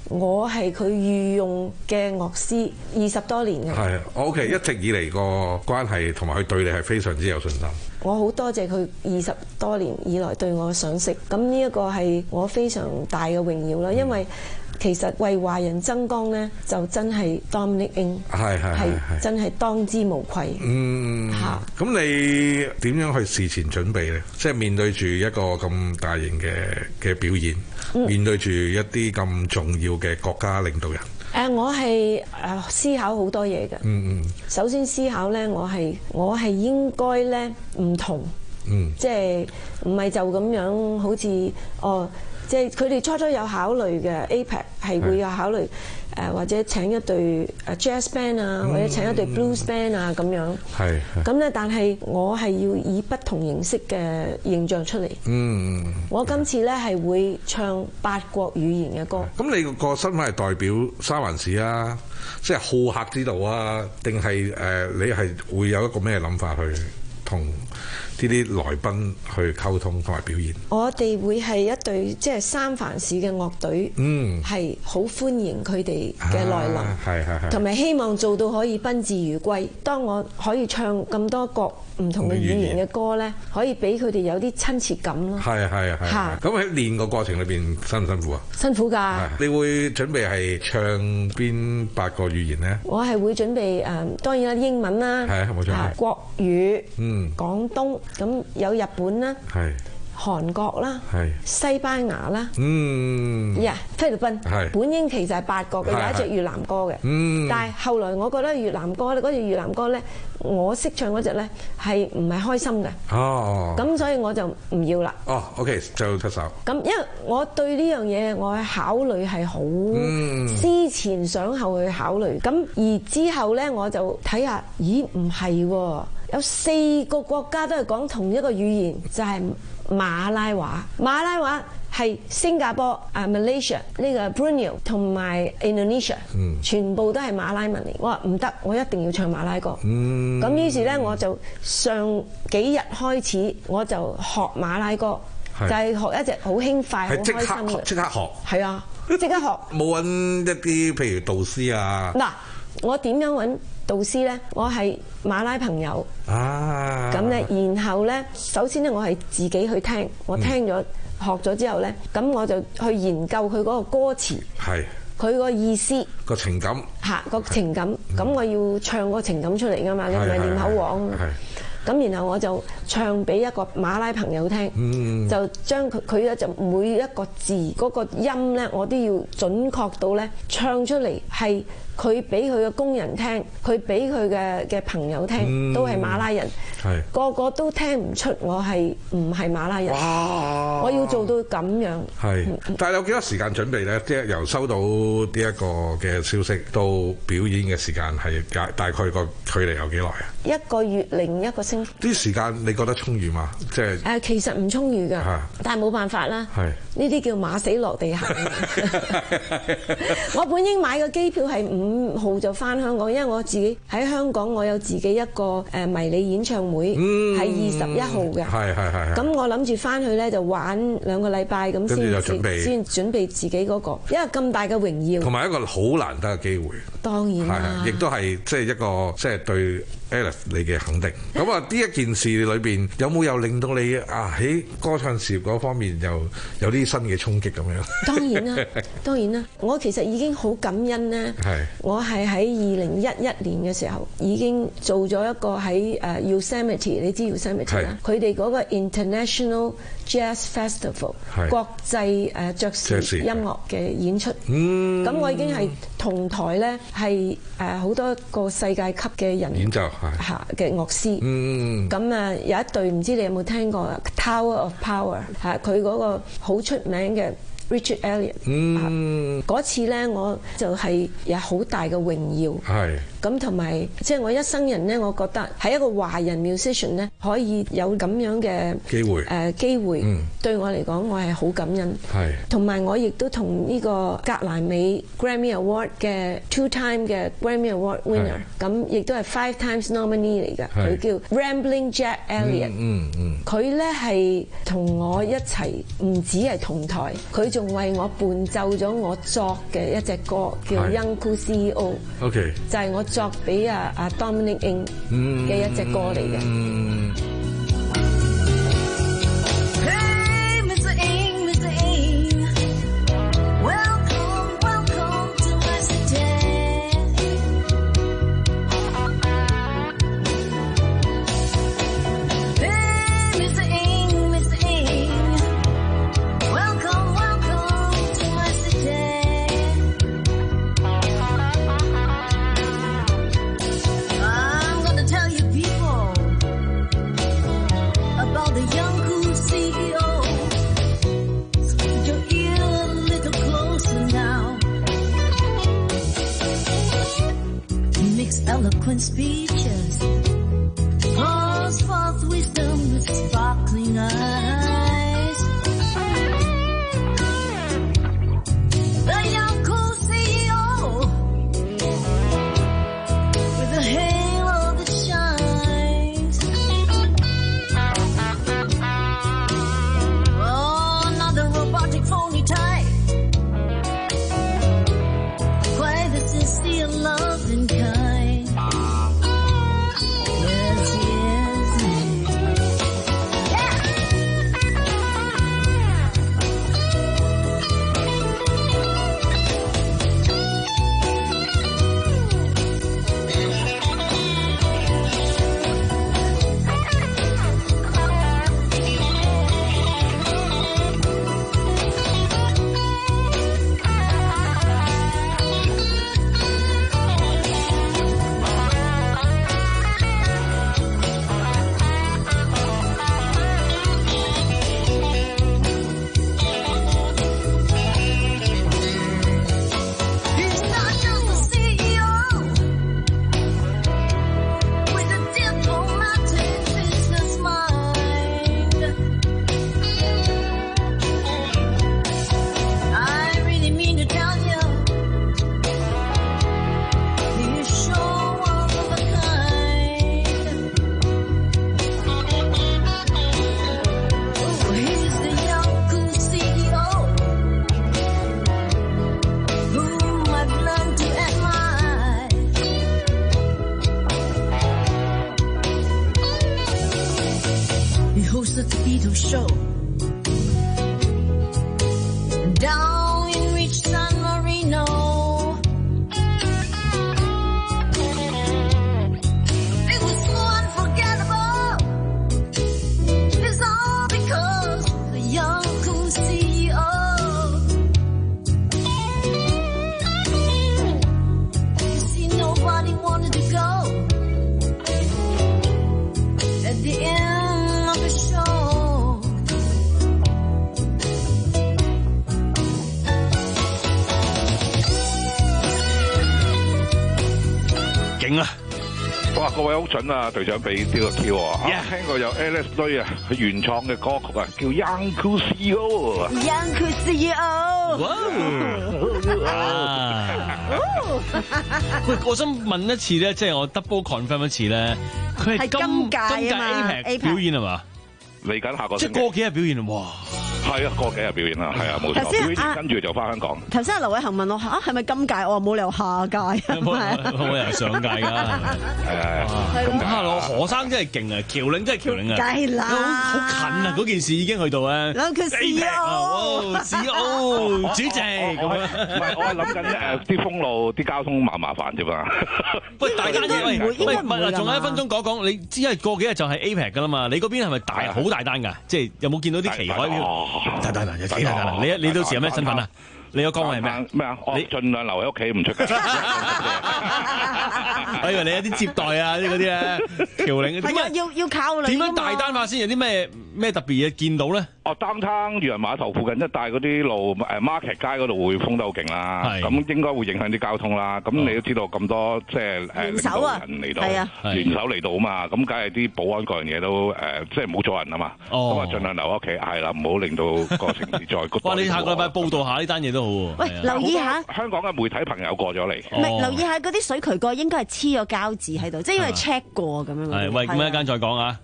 我係佢御用嘅樂師二十多年嘅。 係，OK，一直以嚟個關係同埋佢對你係非常之有信心。 我好多謝佢二十多年以來對我嘅賞識，咁呢一個係我非常大嘅榮耀啦，因為其實為華人爭光呢，就真係 Dominic Ng 係係係真係當之無愧。 嗯嚇，咁你點樣去事前準備呢？即係面對住一個咁大型嘅嘅表演，嗯、面對住一啲咁重要嘅國家領導人。 誒、呃，我係誒、呃、思考好多嘢嘅。嗯嗯。首先思考咧，我係我係應該咧唔同。嗯。即係唔係就咁樣，好似哦，即係佢哋初初有考慮嘅 A P E C 係會有考慮誒、呃，或者請一隊誒 Jazz Band 啊，嗯、或者請一隊 Blues Band 啊咁樣。係。咁咧，但係我係要以不同形式嘅形象出嚟。嗯。我今次咧係會唱八國語言嘅歌。 咁你個身份係代表三藩市啊，即係好客之道啊，定係誒你係會有一個咩諗法去同呢啲來賓去溝通同埋表演？ 我哋會係一隊即係三藩市嘅樂隊，嗯，係好歡迎佢哋嘅來臨，係係係，同埋希望做到可以賓至如歸。當我可以唱咁多國唔同嘅語言嘅歌咧，可以俾佢哋有啲親切感咯。係係係。嚇！咁喺練個過程裏邊辛唔辛苦啊？辛苦㗎。你會準備係唱邊八個語言咧？我係會準備誒，當然啦，英文啦，係啊，冇錯，國語，嗯，廣東。咁有日本啦，係韓國啦，係西班牙啦，嗯，呀菲律賓，係本應其實係八國嘅，有一隻越南歌嘅，嗯，但係後來我覺得越南歌咧，嗰隻越南歌咧，我識唱嗰隻咧係唔係開心嘅，哦，咁所以我就唔要啦。哦 ，OK 就出手。咁因為我對呢樣嘢我嘅考慮係好思前想後去考慮，咁而之後咧我就睇下，咦唔係喎。有四個國家都係講同一個語言，就係、是、馬拉話。馬拉話係新加坡、啊 Malaysia 呢個 Brunei 同埋 Indonesia，、嗯、全部都係馬拉文嚟。我話唔得，我一定要唱馬拉歌。咁、嗯、於是咧，我就上幾日開始，我就學馬拉歌，就係、是、學一隻好輕快、好開心嘅。即刻學。係啊，即刻學。冇揾一啲譬如導師啊。嗱，我點樣揾導師咧？我係馬拉朋友。啊！咁咧，然後咧，首先咧，我係自己去聽，我聽咗、嗯、學咗之後咧，咁我就去研究佢嗰個歌詞，係佢個意思、個情感嚇、個情感。咁、嗯、我要唱個情感出嚟噶嘛，你唔係念口簧。咁然後我就唱俾一個馬拉朋友聽，嗯、就將佢佢咧就每一個字嗰、嗰個音咧，我都要準確到咧唱出嚟係。佢俾佢嘅工人聽，佢俾佢嘅嘅朋友聽，嗯、都係馬拉人，個個都聽唔出我係唔係馬拉人。哇！我要做到咁樣。係，但係有幾多時間準備咧？即係由收到呢一個嘅消息到表演嘅時間係大大概個距離有幾耐啊？一個月零一個星期。啲時間你覺得充裕嗎？即係誒，其實唔充裕㗎，但係冇辦法啦。係呢啲叫馬死落地行。我本應買嘅機票係五號就翻香港，因為我自己喺香港，我有自己一個誒迷你演唱會，係二十一號嘅。係係係。咁我諗住翻去咧就玩兩個禮拜咁先先準備自己嗰個，因為咁大嘅榮耀，同埋一個好難得嘅機會。當然啦，亦都係即係一個即係對 Alice 你嘅肯定。咁啊，呢一件事裏邊有冇又令到你啊喺歌唱事業嗰方面又有啲新嘅衝擊咁樣？當然啦，當然啦，我其實已經好感恩咧。係。我係喺二零一一年嘅時候已經做咗一個喺誒 Yosemite， 你知 Yosemite 啦，佢哋嗰個 International Jazz Festival 國際誒爵士音樂嘅演出。嗯。咁我已經係同台咧係誒好多個世界級嘅人演奏嚇嘅樂師。嗯。咁啊有一隊唔知你有冇聽過 Tower of Power 嚇，佢嗰個好出名嘅。Richard Elliott，嗯，嗰次咧我就係有好大嘅榮耀，係咁同埋即係我一生人咧，我覺得係一個華人 musician 咧，可以有咁樣嘅機會誒機會，嗯、對我嚟講，我係好感恩。係同埋我亦都同呢個格蘭美 Grammy Award 嘅 two time 嘅 Grammy Award winner，咁亦都係 five times nominee 嚟嘅。佢叫 Rambling Jack Elliott。嗯嗯，佢咧係同我一齊，唔止係同台，佢仲為我伴奏咗我作嘅一隻歌，叫 Young Cool C E O。OK， 就係我作俾阿阿 Dominic Ng 嘅一隻歌嚟嘅。嗯 Eloquent speeches, pours forth wisdom with sparkling eyes. The young cool C E O with a halo that shines. Oh, not the robotic phony type, quite the sincere love and kind. 哇！各位好準啊，隊長俾呢個 Q 啊！我聽過有 Alice 女啊，佢原創嘅歌曲啊，叫 Young Cool C E O。Young Cool C E O。 喂，我想問一次咧，即係我 double confirm 一次咧，佢係今屆今屆 A P E C 表演係嘛？ 嚟緊下個星期。 即係過幾日表演啊！哇！係啊，過幾日表演啦，係啊，冇錯。表演跟住就翻香港。 頭先阿劉偉恒問我嚇係咪今屆？我話冇理由下屆啊， 冇理由上屆㗎。係啊，咁啊，我何生真係勁啊，橋領真係橋領啊， 梗係啦， 好近啊！嗰件事已經去到咧。 兩佢 C E O，C E O 主席咁樣。 唔係，我係諗緊誒啲封路、啲交通麻麻煩啫嘛。 喂，大家喂，喂，唔係啦，仲有一分鐘講講，你只係過幾日就係 A P E C 㗎啦嘛？你嗰邊係咪大好大單㗎？即係有冇見到啲旗海飄？大大難，有幾大大難？你你到時有咩身份啊？你個崗位係咩？ 咩啊？我盡量留喺屋企唔出街。 我以為你有啲接待啊，啲嗰啲咧，僑領。 係啊，要要靠你。 點樣大單法先？有啲咩咩特別嘢見到咧？ 哦，擔撐漁人碼頭附近一帶嗰啲路，誒 Market 街嗰度會封得好勁啦。咁應該會影響啲交通啦。咁你都知道咁多即係誒領導人嚟到，聯手嚟到啊嘛。咁梗係啲保安各樣嘢都誒，即係唔好阻人啊嘛。咁啊，盡量留喺屋企，係啦，唔好令到個城市再。 哇！你下個禮拜報導下呢單嘢都好喎。 喂，留意下香港嘅媒體朋友過咗嚟。 唔係，留意下嗰啲水渠蓋應該係黐咗膠紙喺度，即係因為 check 過咁樣。 係，喂，咁一間再講啊。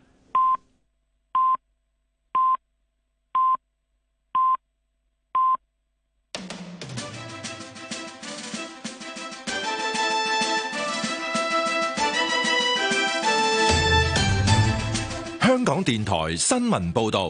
香港電台新聞報導，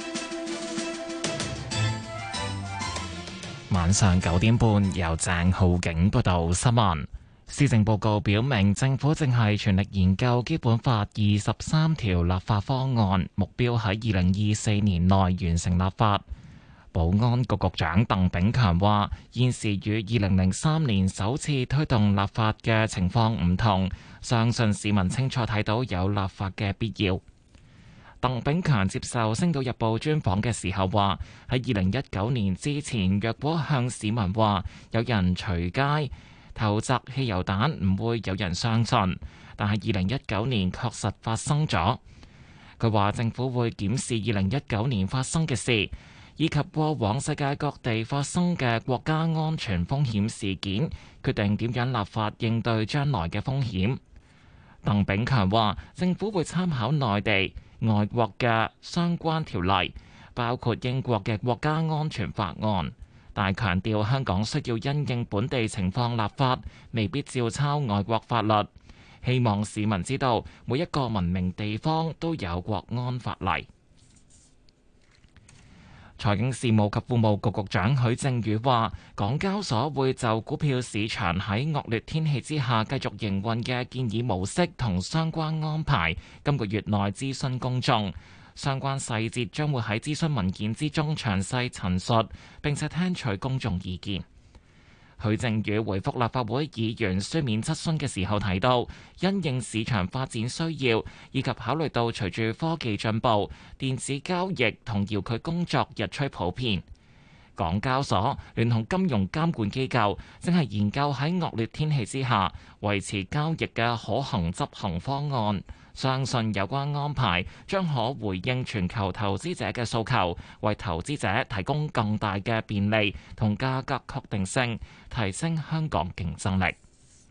晚上九點半由鄭浩景報道新聞。施政報告表明，政府正係全力研究《基本法》二十三條立法方案，目標喺二零二四年內完成立法。保安局局長鄧炳強話：現時與二零零三年首次推動立法嘅情況唔同，相信市民清楚睇到有立法嘅必要。鄧炳強接受《星島日報》專訪嘅時候話：喺二零一九年之前，若果向市民話有人隨街投擲汽油彈，唔會有人相信。但係二零一九年確實發生咗。佢話政府會檢視二零一九年發生嘅事，以及過往世界各地發生嘅國家安全風險事件，決定點樣立法應對將來嘅風險。鄧炳強話政府會參考內地、外國嘅相關條例，包括英國嘅國家安全法案，但強調香港需要因應本地情況立法，未必照抄外國法律。希望市民知道，每一個文明地方都有國安法例。財經事務及庫務局局長許正宇話，港交所會就股票市場喺惡劣天氣之下繼續營運嘅建議模式同相關安排，今個月內諮詢公眾，相關細節將會喺諮詢文件之中詳細陳述，並且聽取公眾意見。許正宇回覆立法會議員書面質詢嘅時候提到，因應市場發展需要，以及考慮到隨住科技進步，電子交易同遙距工作日趨普遍，港交所聯同金融監管機構正係研究喺惡劣天氣之下維持交易嘅可行執行方案。相信有關安排將可回應全球投資者嘅訴求，為投資者提供更大嘅便利同價格確定性，提升香港競爭力。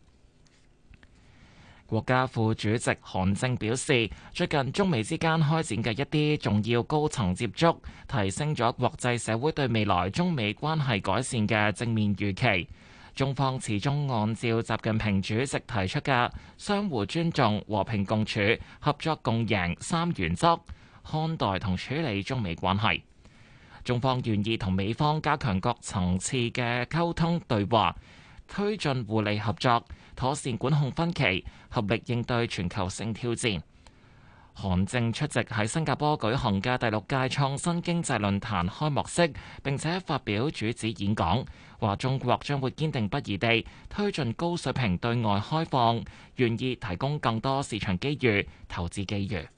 國家副主席韓正表示，最近中美之間開展嘅一啲重要高層接觸，提升咗國際社會對未來中美關係改善嘅正面預期。中方始終按照習近平主席提出嘅相互尊重、和平共處、合作共贏三原則看待同處理中美關係。中方願意同美方加強各層次嘅溝通對話，推進互利合作，妥善管控分歧，合力應對全球性挑戰。韓正出席喺新加坡舉行嘅第六屆創新經濟論壇開幕式，並且發表主旨演講，話中國將會堅定不移地推進高水平對外開放，願意提供更多市場機遇、投資機遇。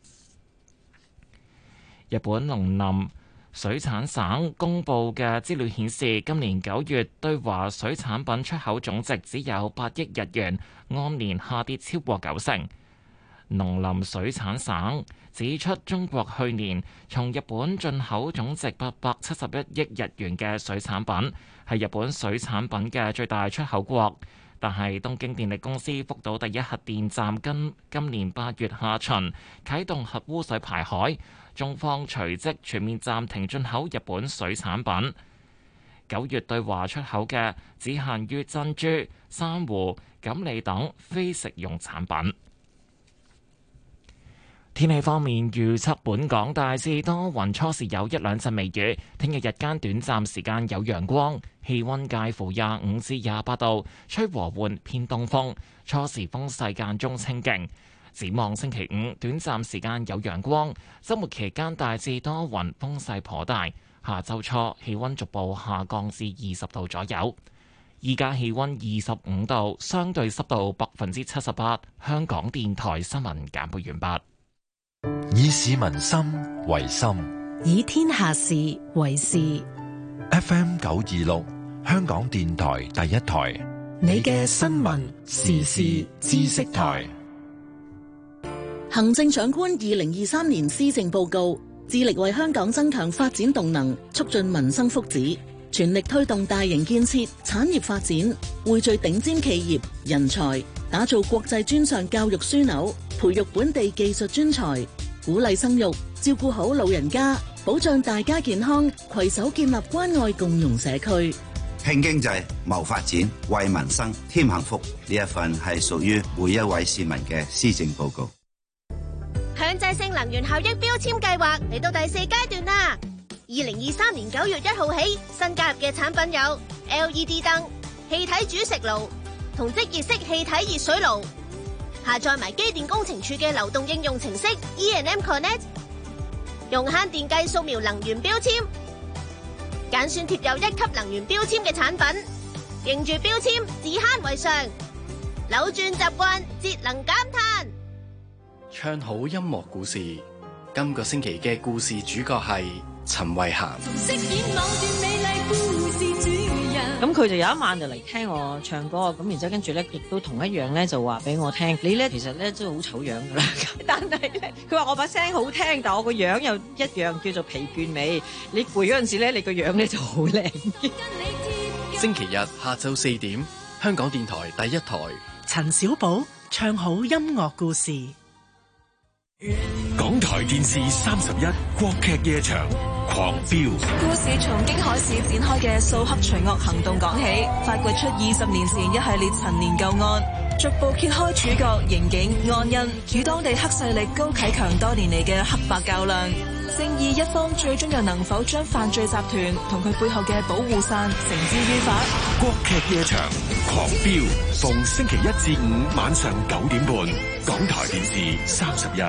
日本農林水產省公布嘅資料顯示，今年九月對華水產品出口總值只有八億日元，按年下跌超過九成。農林水產省指出，中國去年從日本進口總值八百七十一億日元嘅水產品，係日本水產品嘅最大出口國。但係東京電力公司福島第一核電站今今年八月下旬啟動核污水排海，中方隨即全面暫停進口日本水產品。九月對華出口嘅只限於珍珠、珊瑚、錦鯉等非食用產品。天氣方面預測，本港大致多雲，初時有一兩陣微雨。聽日日間短暫時間有陽光，氣溫介乎廿五至廿八度，吹和緩偏東風。初時風勢間中清勁。展望星期五，短暫時間有陽光，週末期間大致多雲，風勢頗大。下週初氣溫逐步下降至二十度左右。依家氣溫二十五度，相對濕度百分之七十八。香港電台新聞簡報完畢。 以市民心為心， 以天下事為事。 F M 九二六，香港電台第一台， 你嘅新聞時事知識台。 行政長官二零二三年施政報告，致力為香港增強發展動能，促進民生福祉，全力推動大型建設、產業發展，匯聚頂尖企業人才，打造國際專上教育樞紐，培育本地技術專才，鼓勵生育，照顧好老人家，保障大家健康，攜手建立關愛共融社區。 拼經濟、謀發展、為民生添幸福，呢一份係屬於每一位市民嘅施政報告。 強制性能源效益標籤計劃嚟到第四階段啦！二零二三年九月一號起，新加入嘅產品有 L E D 燈、氣體煮食爐同即熱式氣體熱水爐。下載埋機電工程署嘅流動應用程式 E and M Connect， 用慳電計掃描能源標籤，揀選貼有一級能源標籤嘅產品，認住標籤，自慳為上，扭轉習慣，節能減碳。 唱好音樂故事，今個星期嘅故事主角係陳慧嫻。 咁佢就有一晚就嚟聽我唱歌，咁然之後跟住咧，亦都同一樣咧就話俾我聽，你咧其實咧真係好醜樣噶啦，但係咧佢話我把聲好聽，但我個樣又一樣叫做疲倦美。你攰嗰陣時咧，你個樣咧就好靚。 星期日下晝四點，香港電台第一台， 陳小寶唱好音樂故事。 港台電視三十一國劇夜場狂飆， 故事從京海市展開嘅掃黑除惡行動講起，發掘出二十年前一系列陳年舊案，逐步揭開主角刑警安恩與當地黑勢力高啟強多年嚟嘅黑白較量，正義一方最終又能否將犯罪集團同佢背後嘅保護傘繩之於法？ 國劇夜場狂飆，逢星期一至五晚上九點半，港台電視三十一。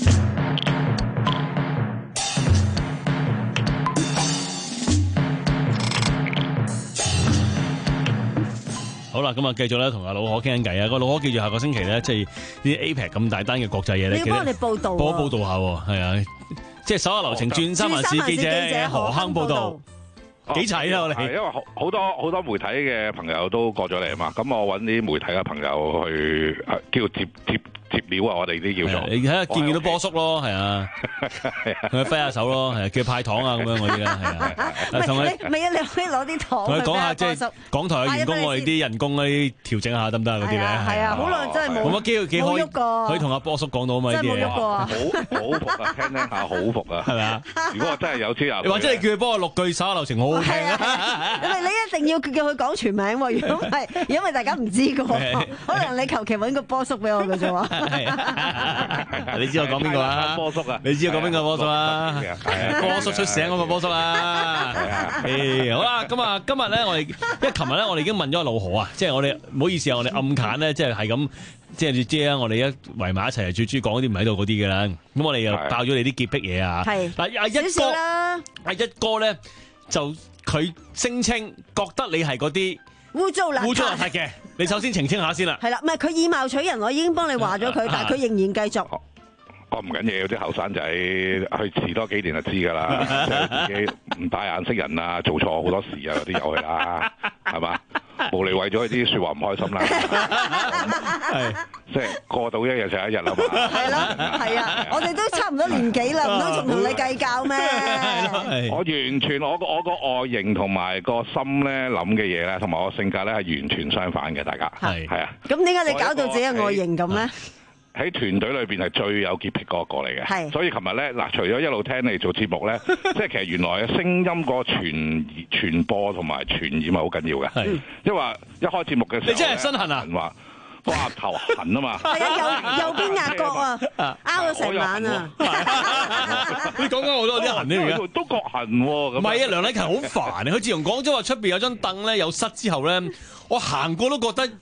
好啦，咁啊，繼續咧同阿老可傾緊偈啊！個老可記住下個星期咧，即係啲 A P E C 咁大單嘅國際嘢咧， 你要幫我哋報道， 報報道下，係啊，即係手下留情，轉三藩市記者何亨報道。幾齊啊！我哋因為好好多好多媒體嘅朋友都過咗嚟啊嘛，咁我揾啲媒體嘅朋友去叫接接接料啊！我哋啲叫做， 你睇下見唔見到波叔咯？係啊，佢揮下手咯，係啊，叫派糖啊咁樣嗰啲啦，係啊。 同佢，唔係啊，你可以攞啲糖。 同佢講下即係港台嘅員工，我哋啲人工嗰啲調整下得唔得啊？嗰啲咧係啊，好耐真係冇冇乜機會幾開，可以同阿波叔講到啊嘛呢啲嘢。 好好服啊，聽聽下好服啊，係咪啊？如果我真係有朝有， 或者你叫佢幫我錄句手下留情，好好聽啊！ 因為你一定要叫佢講全名喎，如果唔係，因為大家唔知嘅喎，可能你求其揾個波叔俾我嘅啫喎。 你知我講邊個啊？ 波叔啊！ 你知我講邊個波叔啊？波叔出醒嗰個波叔啊！誒好啦，咁啊，今日咧我哋，因為琴日咧我哋已經問咗老何啊，即係我哋唔好意思啊，我哋暗揀咧，即係係咁，即係你知啊，我哋一圍埋一齊最中意講嗰啲唔喺度嗰啲嘅啦。咁我哋又爆咗你啲潔癖嘢啊！係嗱，阿一哥，阿一哥咧就佢聲稱覺得你係嗰啲污糟邋遢， 污糟邋遢嘅。你首先澄清下先啦。 係啦，唔係佢以貌取人，我已經幫你話咗佢，但係佢仍然繼續。 我唔緊要，啲後生仔去遲多幾年就知㗎啦，即係自己唔帶眼識人啊，做錯好多事啊，嗰啲有去啦，係嘛？無理為咗啲説話唔開心啦，係即係過到一日就一日啦嘛。係咯，係啊，我哋都差唔多年紀啦，唔通仲同你計較咩？ 我完全我個我個外形同埋個心咧諗嘅嘢咧，同埋我性格咧係完全相反嘅，大家係係啊。 咁點解你搞到自己嘅外形咁咧？ 喺團隊裏邊係最有潔癖嗰個嚟嘅，所以琴日咧嗱，除咗一路聽你做節目咧，即係其實原來嘅聲音個傳傳播同埋傳染係好緊要嘅，即係話一開節目嘅時候， 你真係身痕啊！ 人話個額頭痕啊嘛， 係啊，右右邊額角啊，拗咗成晚啊！ 你講緊我都有啲痕呢，而家都覺痕喎。 唔係啊，梁禮勤好煩啊！佢自從講咗話出邊有張凳咧有塞之後咧，我行過都覺得。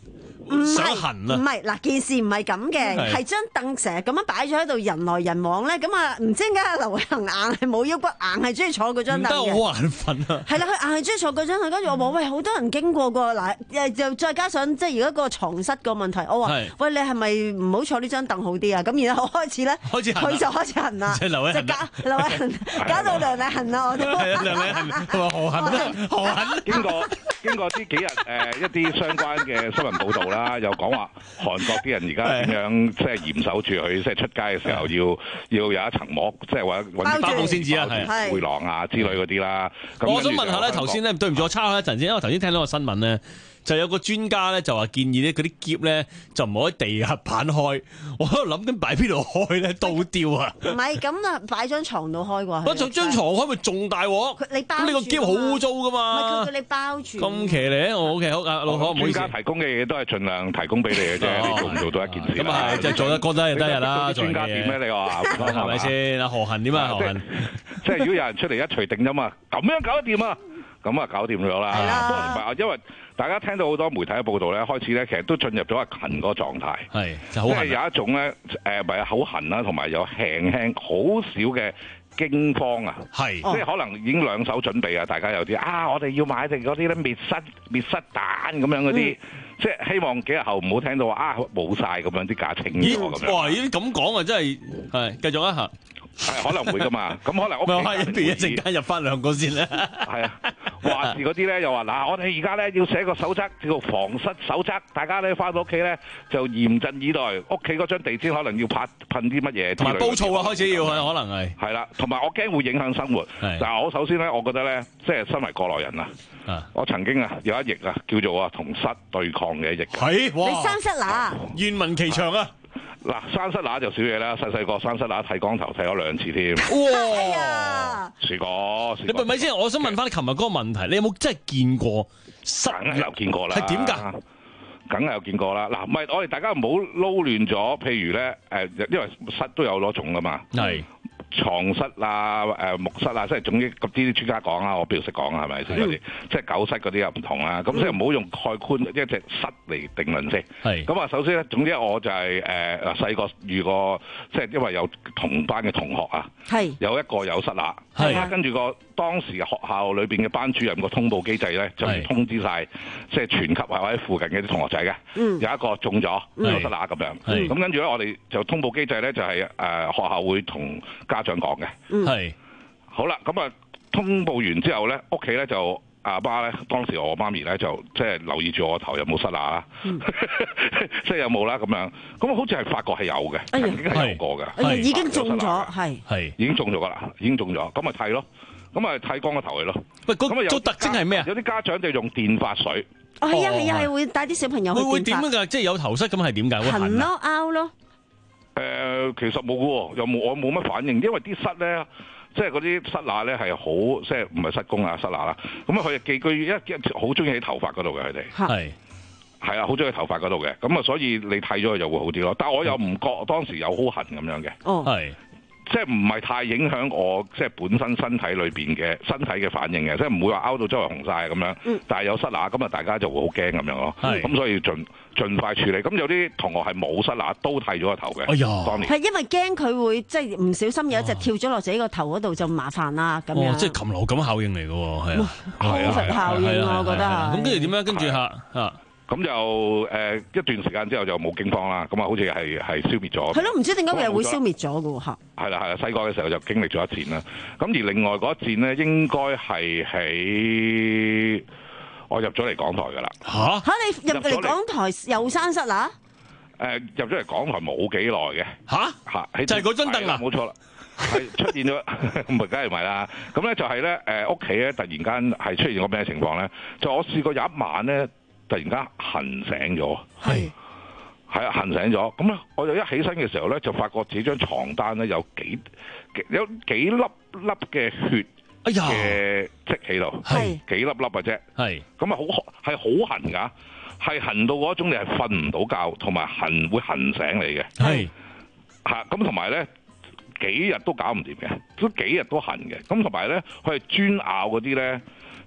想痕啊？ 唔係嗱，件事唔係咁嘅，係張凳成日咁樣擺咗喺度，人來人往咧，咁啊唔知點解劉偉恒硬係冇腰骨，硬係中意坐嗰張凳嘅。 唔得，我好眼瞓啊！ 係啦，佢硬係中意坐嗰張凳，跟住我話喂，好多人經過㗎嗱，誒又再加上即係而家個床蝨個問題，我話喂，你係咪唔好坐呢張凳好啲啊？咁然後我開始咧，佢就開始痕啦，即係劉偉恒搞到梁禮恒啦，我都係啊，梁禮恒佢話何痕何痕。 經過經過呢幾日誒一啲相關嘅新聞報導啦，又講話韓國啲人而家點樣即係嚴守住佢，即係出街嘅時候要要有一層膜，即係話揾包保先知啊， 係背囊啊之類嗰啲啦。 我想問下咧，頭先咧對唔住，我抄一陣先，因為我頭先聽到個新聞咧。就有個專家咧就話建議咧嗰啲篋咧就唔好喺地下板開，我喺度諗緊擺邊度開咧，倒吊啊！ 唔係咁啊，擺張床度開啩。 我就張床開咪仲大鑊？ 你包咁你個篋好污糟噶嘛？ 唔係佢叫你包住。咁騎呢？我 OK 好啊，老何唔好意思。 專家提供嘅嘢都係盡量提供俾你嘅啫，你做唔做到一件事？ 咁啊係，即係做得過得就得日啦。 專家點咧？你話係咪先？阿何恒點啊？何恒即係如果有人出嚟一錘定音啊，咁樣搞得掂啊！咁啊，搞掂咗啦。係啦，因為大家聽到好多媒體嘅報道咧，開始咧其實都進入咗阿痕嗰個狀態。 係， 即係有一種咧誒，咪好痕啦，同埋有輕輕好少嘅驚慌啊。係，即係可能已經兩手準備啊！大家有啲啊，我哋要買定嗰啲咧滅蝨滅蝨彈咁樣嗰啲，即係希望幾日後唔好聽到啊冇曬咁樣啲價清咗咁樣。 哇！呢啲咁講啊，真係係繼續啊嚇。 係可能會噶嘛，咁可能屋企一邊一陣間入翻兩個先咧。 係啊，話事嗰啲咧又話嗱，我哋而家咧要寫個守則，叫做防蝨守則，大家咧翻到屋企咧就嚴陣以待，屋企嗰張地氈可能要拍噴啲乜嘢， 同埋煲醋啊，開始要可能係。 係啦，同埋我驚會影響生活。但係我首先咧，我覺得咧，即係身為過來人啊，我曾經啊有一役啊叫做啊同蝨對抗嘅一役。 係哇！ 你生蝨乸， 願聞其詳啊！ 嗱，生蝨乸就少嘢啦，細細個生蝨乸剃光頭剃咗兩次添。 哇！ 試過， 你咪咪先，我想問翻你琴日嗰個問題，你有冇真係見過蝨？ 梗係有見過啦。 係點㗎？ 梗係有見過啦。嗱，唔係我哋大家唔好撈亂咗。譬如咧，誒，因為蝨都有多種㗎嘛。係。床蝨啊、誒木蝨啊，即係總之咁啲專家講啦，我邊度識講啊？係咪先嗰啲？即係狗蝨嗰啲又唔同啦。咁即係唔好用概括一隻蝨嚟定論先。係。咁啊，首先咧，總之我就係誒細個遇過，即係因為有同班嘅同學啊，係有一個有蝨乸，係跟住個當時學校裏邊嘅班主任個通報機制咧，就通知晒即係全級或者附近嘅啲同學仔嘅，有一個中咗有蝨乸咁樣。咁跟住咧，我哋就通報機制咧，就係誒學校會同家長講嘅，係、嗯、好啦，咁啊通報完之後咧，屋企咧就阿爸咧，當時我媽咪咧就即係留意住我頭有冇蝨乸啦，嗯、即係有冇啦咁樣，咁好似係發覺係有嘅，曾經係有過嘅、 哎，已經中咗，係係已經中咗噶啦，已經中咗，咁咪剃咯，咁咪剃光個頭去咯。喂， 咁啊有特徵係咩啊？ 有啲家長就用電髮水， 哦係啊係啊係會帶啲小朋友去電髮。 會點㗎？即係有頭蝨咁係點解？ 痕咯，拗咯。 誒、呃，其實冇嘅喎，又冇我冇乜反應，因為啲蝨咧，即係嗰啲蝨乸咧係好，即係唔係蝨公啊蝨乸啦，咁啊佢寄居一一好中意喺頭髮嗰度嘅佢哋，係係啊，好中意喺頭髮嗰度嘅，咁啊所以你睇咗佢就會好啲咯，但係我又唔覺當時有好痕咁樣嘅，哦，係。即係唔係太影響我即係本身身體裏邊嘅身體嘅反應嘅，即係唔會話拗到周圍紅晒咁樣。嗯、但係有蝨乸咁啊，大家就會好驚咁樣咯。咁所以盡盡快處理。咁有啲同學係冇蝨乸都剃咗個頭嘅。哎呀，當年係因為驚佢會即係唔小心有一隻跳咗落自己個頭嗰度就麻煩啦咁樣。 哦，即係禽流感效應嚟嘅喎，係啊， 康復效應我覺得係。 咁跟住點樣？跟住嚇嚇。 咁就誒、呃、一段時間之後就冇驚慌啦，咁啊好似係係消滅咗。 係咯，唔知點解佢又會消滅咗嘅喎嚇。係啦係啦，細個嘅時候就經歷咗一戰啦。咁而另外嗰一戰咧，應該係喺我入咗嚟港台㗎啦。嚇嚇！你入嚟港台又生蝨乸？ 誒入咗嚟港台冇幾耐嘅。嚇嚇， 就係嗰張凳啊！ 冇錯啦，係出現咗，唔係梗係唔係啦。咁咧就係咧誒屋企咧突然間係出現個咩情況咧？就我試過有一晚咧。突然間痕醒咗，係係啊痕醒咗，咁咧我就一起身嘅時候咧，就發覺自己張床單咧有幾有幾粒粒嘅血嘅跡喺度，係幾粒粒嘅啫，係咁啊好係好痕㗎，係痕到嗰種你係瞓唔到覺，同埋痕會痕醒你嘅，係嚇咁同埋咧幾日都搞唔掂嘅，都幾日都痕嘅，咁同埋咧佢係專咬嗰啲咧。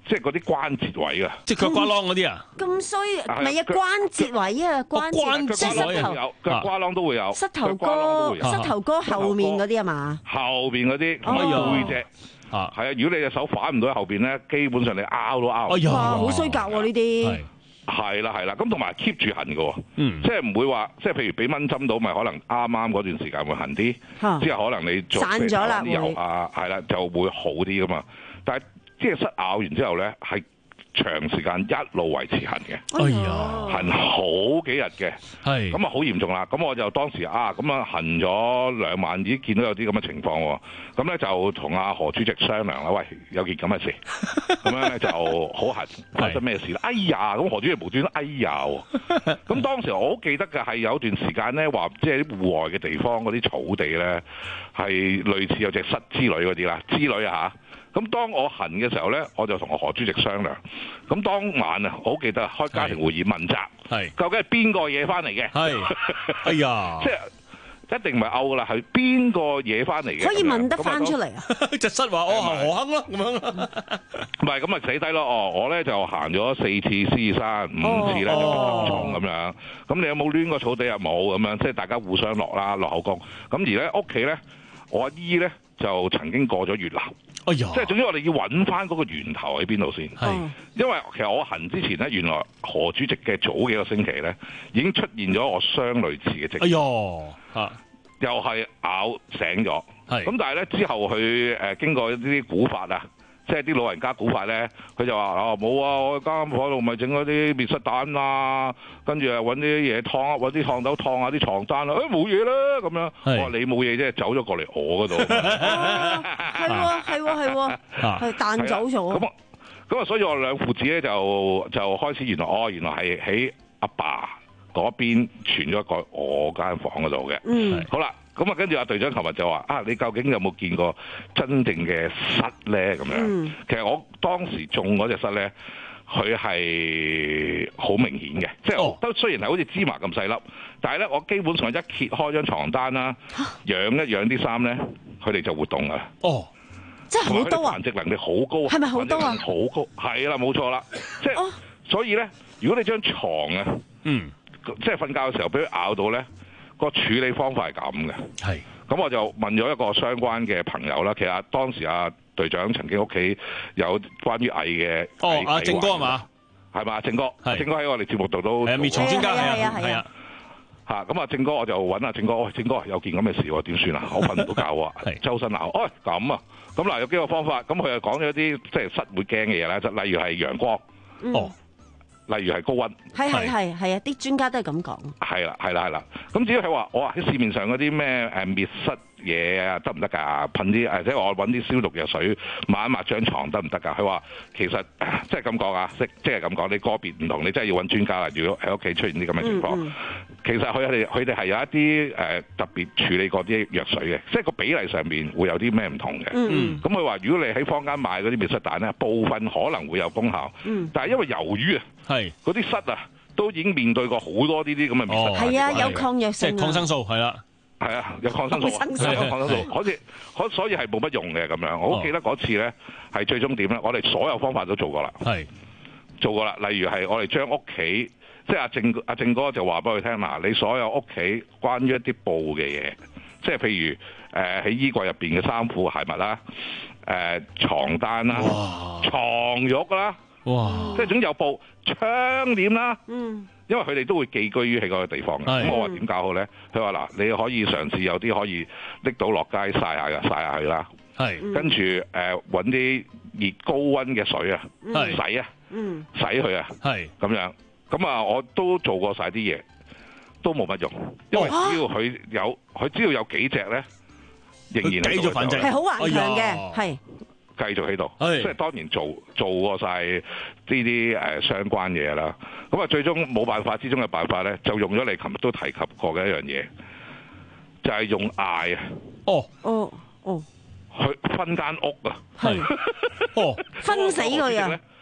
即係嗰啲關節位啊， 即係腳瓜啷嗰啲啊？ 咁衰，唔係啊，關節位啊，關節即係膝頭有腳瓜啷都會有， 膝頭哥、膝頭哥後面嗰啲啊嘛？ 後邊嗰啲同埋背脊。啊，係啊！如果你隻手反唔到喺後邊咧，基本上你拗都拗。 哎呀，好衰格喎呢啲。 係啦係啦，咁同埋 keep 住痕嘅喎，嗯、即係唔會話，即係譬如俾蚊針到，咪可能啱啱嗰段時間會痕啲，啊、之後可能你做散咗啦， 啲油啊，係啦就會好啲噶嘛。但係即係塞咬完之後咧，係長時間一路維持痕嘅， 哎呀， 痕好幾日嘅，係咁啊好嚴重啦。咁我就當時啊，咁啊痕咗兩晚，已經見到有啲咁嘅情況喎。咁咧就同阿何主席商量啦，喂，有件咁嘅事，咁樣咧就好痕，發生咩事咧？哎呀，咁何主席無端端哎呀喎！咁當時我好記得嘅係有段時間咧，話即係啲戶外嘅地方嗰啲草地咧，係類似有隻虱之類嗰啲啦，之類啊嚇。咁當我痕嘅時候咧，我就同我何主席商量。咁當晚啊，我好記得開家庭會議問責，係究竟係邊個惹翻嚟嘅？係，哎呀，即係一定唔係嘔噶啦，係邊個惹翻嚟嘅？ 可以問得翻出嚟啊？ 隻虱話我行何坑咯，咁樣。 唔係咁啊，死低咯！哦，我咧就行咗四次獅子山，五次咧就北重咁樣。咁你有冇攣過草地啊？冇咁樣，即係大家互相落啦，落口供。咁而咧屋企咧，我阿姨咧就曾經過咗月樓。哎呀！即係總之我哋要揾翻嗰個源頭喺邊度先。係，因為其實我痕之前咧，原來何主席嘅早幾個星期咧，已經出現咗我相類似嘅症狀。哎呀！嚇，又係咬醒咗。係。咁但係咧之後佢誒經過一啲古法啊，即係啲老人家古法咧，佢就話哦冇啊，我間房度咪整嗰啲滅虱蛋啊，跟住啊揾啲嘢燙啊，揾啲燙斗燙下啲床單啊，誒冇嘢啦咁樣。我話你冇嘢啫，走咗過嚟我嗰度。 係喎係喎係喎，係彈走咗。 咁啊咁啊，所以我兩父子咧就就開始原來哦原來係喺阿爸嗰邊傳咗過我間房嗰度嘅。嗯，好啦。咁啊，跟住阿隊長琴日就話：啊，你究竟有冇見過真正嘅虱咧？咁樣，嗯、其實我當時中嗰隻虱咧，佢係好明顯嘅，即係都雖然係好似芝麻咁細粒，但係咧，我基本上一揭開張床單啦，養一養啲衫咧，佢哋就活動噶。哦， 真係好多啊！ 繁殖能力好高， 係咪好多啊？ 好高，係啦，冇錯啦。即係，哦、所以咧，如果你張床啊，嗯，即係瞓覺嘅時候俾佢咬到咧。個處理方法係咁嘅，係咁我就問咗一個相關嘅朋友啦。其實當時阿隊長曾經屋企有關於蟻嘅， 哦，阿正哥係嘛？ 係嘛？正哥，正哥喺我哋節目度都係滅蟲專家，係啊係啊。 嚇咁啊！正哥我就揾阿正哥，喂，正哥有件咁嘅事喎，點算啊？我瞓唔到覺喎，周身咬。哦咁啊，咁嗱有幾個方法，咁佢又講咗啲即係虱會驚嘅嘢啦，就例如係陽光，哦。例如係高溫， 係係係係啊！啲專家都係咁講。 係啦係啦係啦，咁至於佢話我話喺市面上嗰啲咩誒滅虱嘢啊得唔得㗎？噴啲誒即係我揾啲消毒藥水抹一抹張床得唔得㗎？佢話其實即係咁講啊，即即係咁講，你個別唔同，你真係要揾專家啦。如果喺屋企出現啲咁嘅情況，嗯嗯、其實佢哋佢哋係有一啲誒特別處理過啲藥水嘅，即係個比例上面會有啲咩唔同嘅。咁佢話如果你喺坊間買嗰啲滅虱蛋咧，部分可能會有功效，嗯、但係因為由於啊。係嗰啲虱啊，都已經面對過好多呢啲咁嘅滅虱。 係啊，有抗藥性， 即係抗生素，係啦， 係啊，有抗生素，抗生素，抗生素，好似可所以係冇乜用嘅咁樣。我好記得嗰次咧，係最終點咧，我哋所有方法都做過啦，係做過啦。例如係我哋將屋企，即係阿正阿正哥就話俾佢聽嗱，你所有屋企關於一啲布嘅嘢，即係譬如誒喺衣櫃入邊嘅衫褲鞋襪啦，誒床單啦，床褥啦。哇！即係總有布窗簾啦，嗯，因為佢哋都會寄居於喺嗰個地方嘅。咁我話點搞好咧？佢話嗱，你可以嘗試有啲可以拎到落街曬下嘅，曬下佢啦。係，跟住誒揾啲熱高溫嘅水啊，洗啊，嗯，洗佢啊，係咁樣。咁啊，我都做過晒啲嘢，都冇乜用，因為只要佢有，佢只要有幾隻咧，仍然繼續繁殖， 係好頑強嘅，係。 繼續喺度，即係當然做做過晒呢啲誒相關嘢啦。咁啊，最終冇辦法之中嘅辦法咧，就用咗你琴日都提及過嘅一樣嘢，就係、是、用嗌啊！哦哦哦，去分間屋啊！係哦，分死佢啊！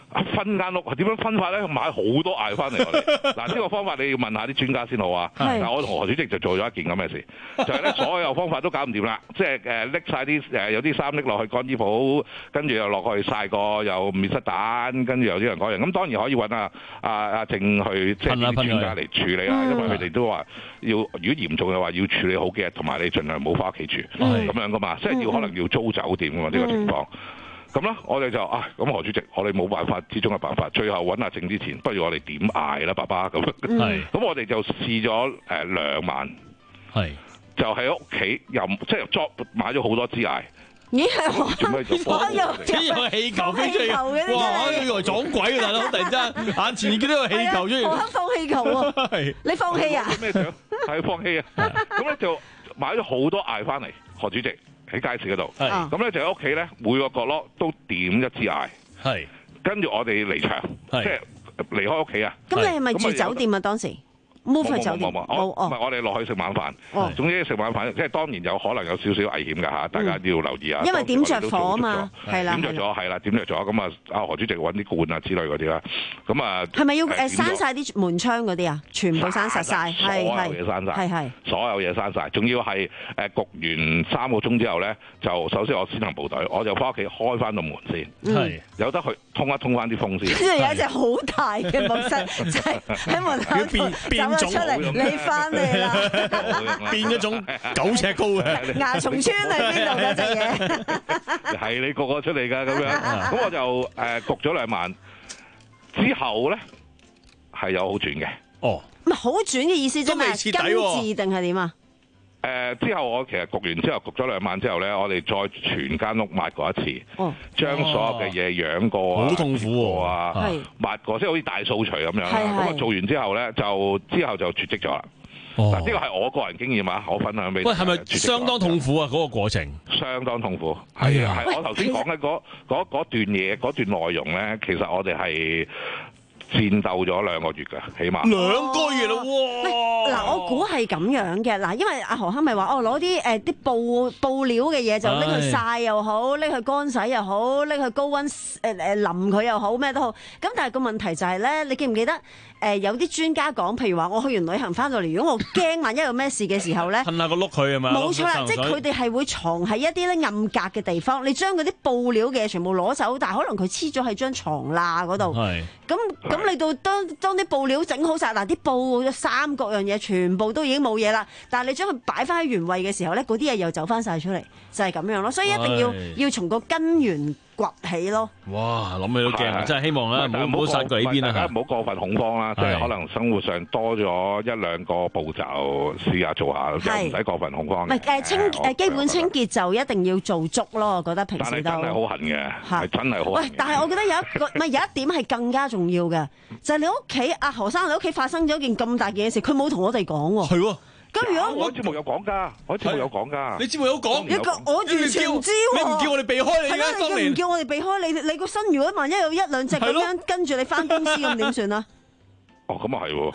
分間屋點樣分法咧？買好多艾翻嚟我哋。嗱呢個方法你要問下啲專家先好啊。但我同何主席就做咗一件咁嘅事，就係咧所有方法都搞唔掂啦。即係誒拎晒啲誒有啲衫拎落去乾衣鋪，跟住又落去曬過，又滅失蛋，跟住又啲人講嘢。咁當然可以揾阿阿阿正去即係啲專家嚟處理啦，因為佢哋都話要如果嚴重嘅話要處理好幾日，同埋你盡量冇翻屋企住咁樣噶嘛。即係要可能要租酒店噶嘛呢個情況。咁啦，我哋就啊，咁何主席，我哋冇辦法之中嘅辦法，最後揾阿靜之前，不如我哋點嗌啦，爸爸咁。係，咁我哋就試咗誒兩晚，係，就喺屋企又即係作買咗好多支艾。 咦係做咩做？哇！有個氣球飛出嚟，哇！我以為撞鬼啊大佬，突然之間眼前見到個氣球出嚟， 我肯放氣球啊！係你放棄啊？ 咩獎？係放棄啊！咁咧就買咗好多艾翻嚟，何主席。喺街市嗰度，咁咧就喺屋企咧，每個角落都點一支艾，係跟住我哋離場，即係離開屋企啊。 咁你係咪住酒店啊？當時 move 去酒店， 冇冇冇，唔係我哋落去食晚飯。總之食晚飯，即係當然有可能有少少危險㗎嚇，大家要留意啊。 因為點着火啊嘛，係啦， 點着咗係啦，點着咗咁啊！阿何主席揾啲罐啊之類嗰啲啦，咁啊係咪要誒閂曬啲門窗嗰啲啊？全部閂實曬，係所有嘢閂曬，係係所有嘢閂曬，仲要係誒焗完三個鐘之後咧，就首先我先行部隊，我就翻屋企開翻個門先，係有得去通一通翻啲風先。 跟住有一隻好大嘅木蝨，就係喺門口變變種出嚟，你翻嚟啦， 變一種九尺高嘅牙蟲村喺邊度嗰隻嘢？ 係你焗我出嚟㗎咁樣，咁我就誒焗咗兩晚之後咧係有好轉嘅。 哦， 唔係好轉嘅意思啫嘛，根治定係點啊？ 誒之後我其實焗完之後焗咗兩晚之後咧，我哋再全間屋抹過一次，哦、將所有嘅嘢養過啊， 好痛苦喎啊， 抹過即係好似大掃除咁樣啦。咁啊做完之後咧，就之後就絕跡咗啦。嗱，呢個係我個人經驗啊，我分享俾你。 喂，係咪相當痛苦啊？嗰、嗰個過程相當痛苦，係啊，係我頭先講嘅嗰嗰嗰段嘢嗰段內容咧，其實我哋係戰鬥咗兩個月㗎，起碼兩個月啦，哇！ 嗱，我估係咁樣嘅，嗱，因為阿何生咪話哦，攞啲誒啲布布料嘅嘢就拎去曬又好，拎去乾洗又好，拎去高溫誒誒淋佢又好，咩都好。咁但係個問題就係咧，你記唔記得誒有啲專家講，譬如話我去完旅行翻到嚟，如果我驚萬一有咩事嘅時候咧， 噴下個碌佢係咪？ 冇錯啦，即係佢哋係會藏喺一啲咧暗格嘅地方，你將嗰啲布料嘅嘢全部攞走，但係可能佢黐咗喺張床罅嗰度。係咁咁。咁你到當當啲布料整好晒，嗱啲布衫各樣嘢全部都已經冇嘢啦，但係你將佢擺翻喺原位嘅時候咧，嗰啲嘢又走翻晒出嚟，就係、是、咁樣咯。所以一定要要從個根源崛起咯。 哇，諗起都驚，真係希望咧，唔好殺過呢邊啦， 唔好過分恐慌啦，即係可能生活上多咗一兩個步驟，試下做下，就唔使過分恐慌。 唔係誒清誒基本清潔就一定要做足咯，我覺得平時都。 但係真係好痕嘅，係真係好痕。 喂，但係我覺得有一個唔係有一點係更加重要嘅，就係、是、你屋企阿何生，你屋企發生咗一件咁大嘅事，佢冇同我哋講喎。 係喎。 咁如果我節目有講㗎，我節目有講㗎。 你節目有講， 我完全唔知喎。 你唔叫我哋避開你嘅， 你唔叫我哋避開你，你個身如果萬一有一兩隻咁樣跟住你翻公司咁點算啊？ 哦，咁啊係喎。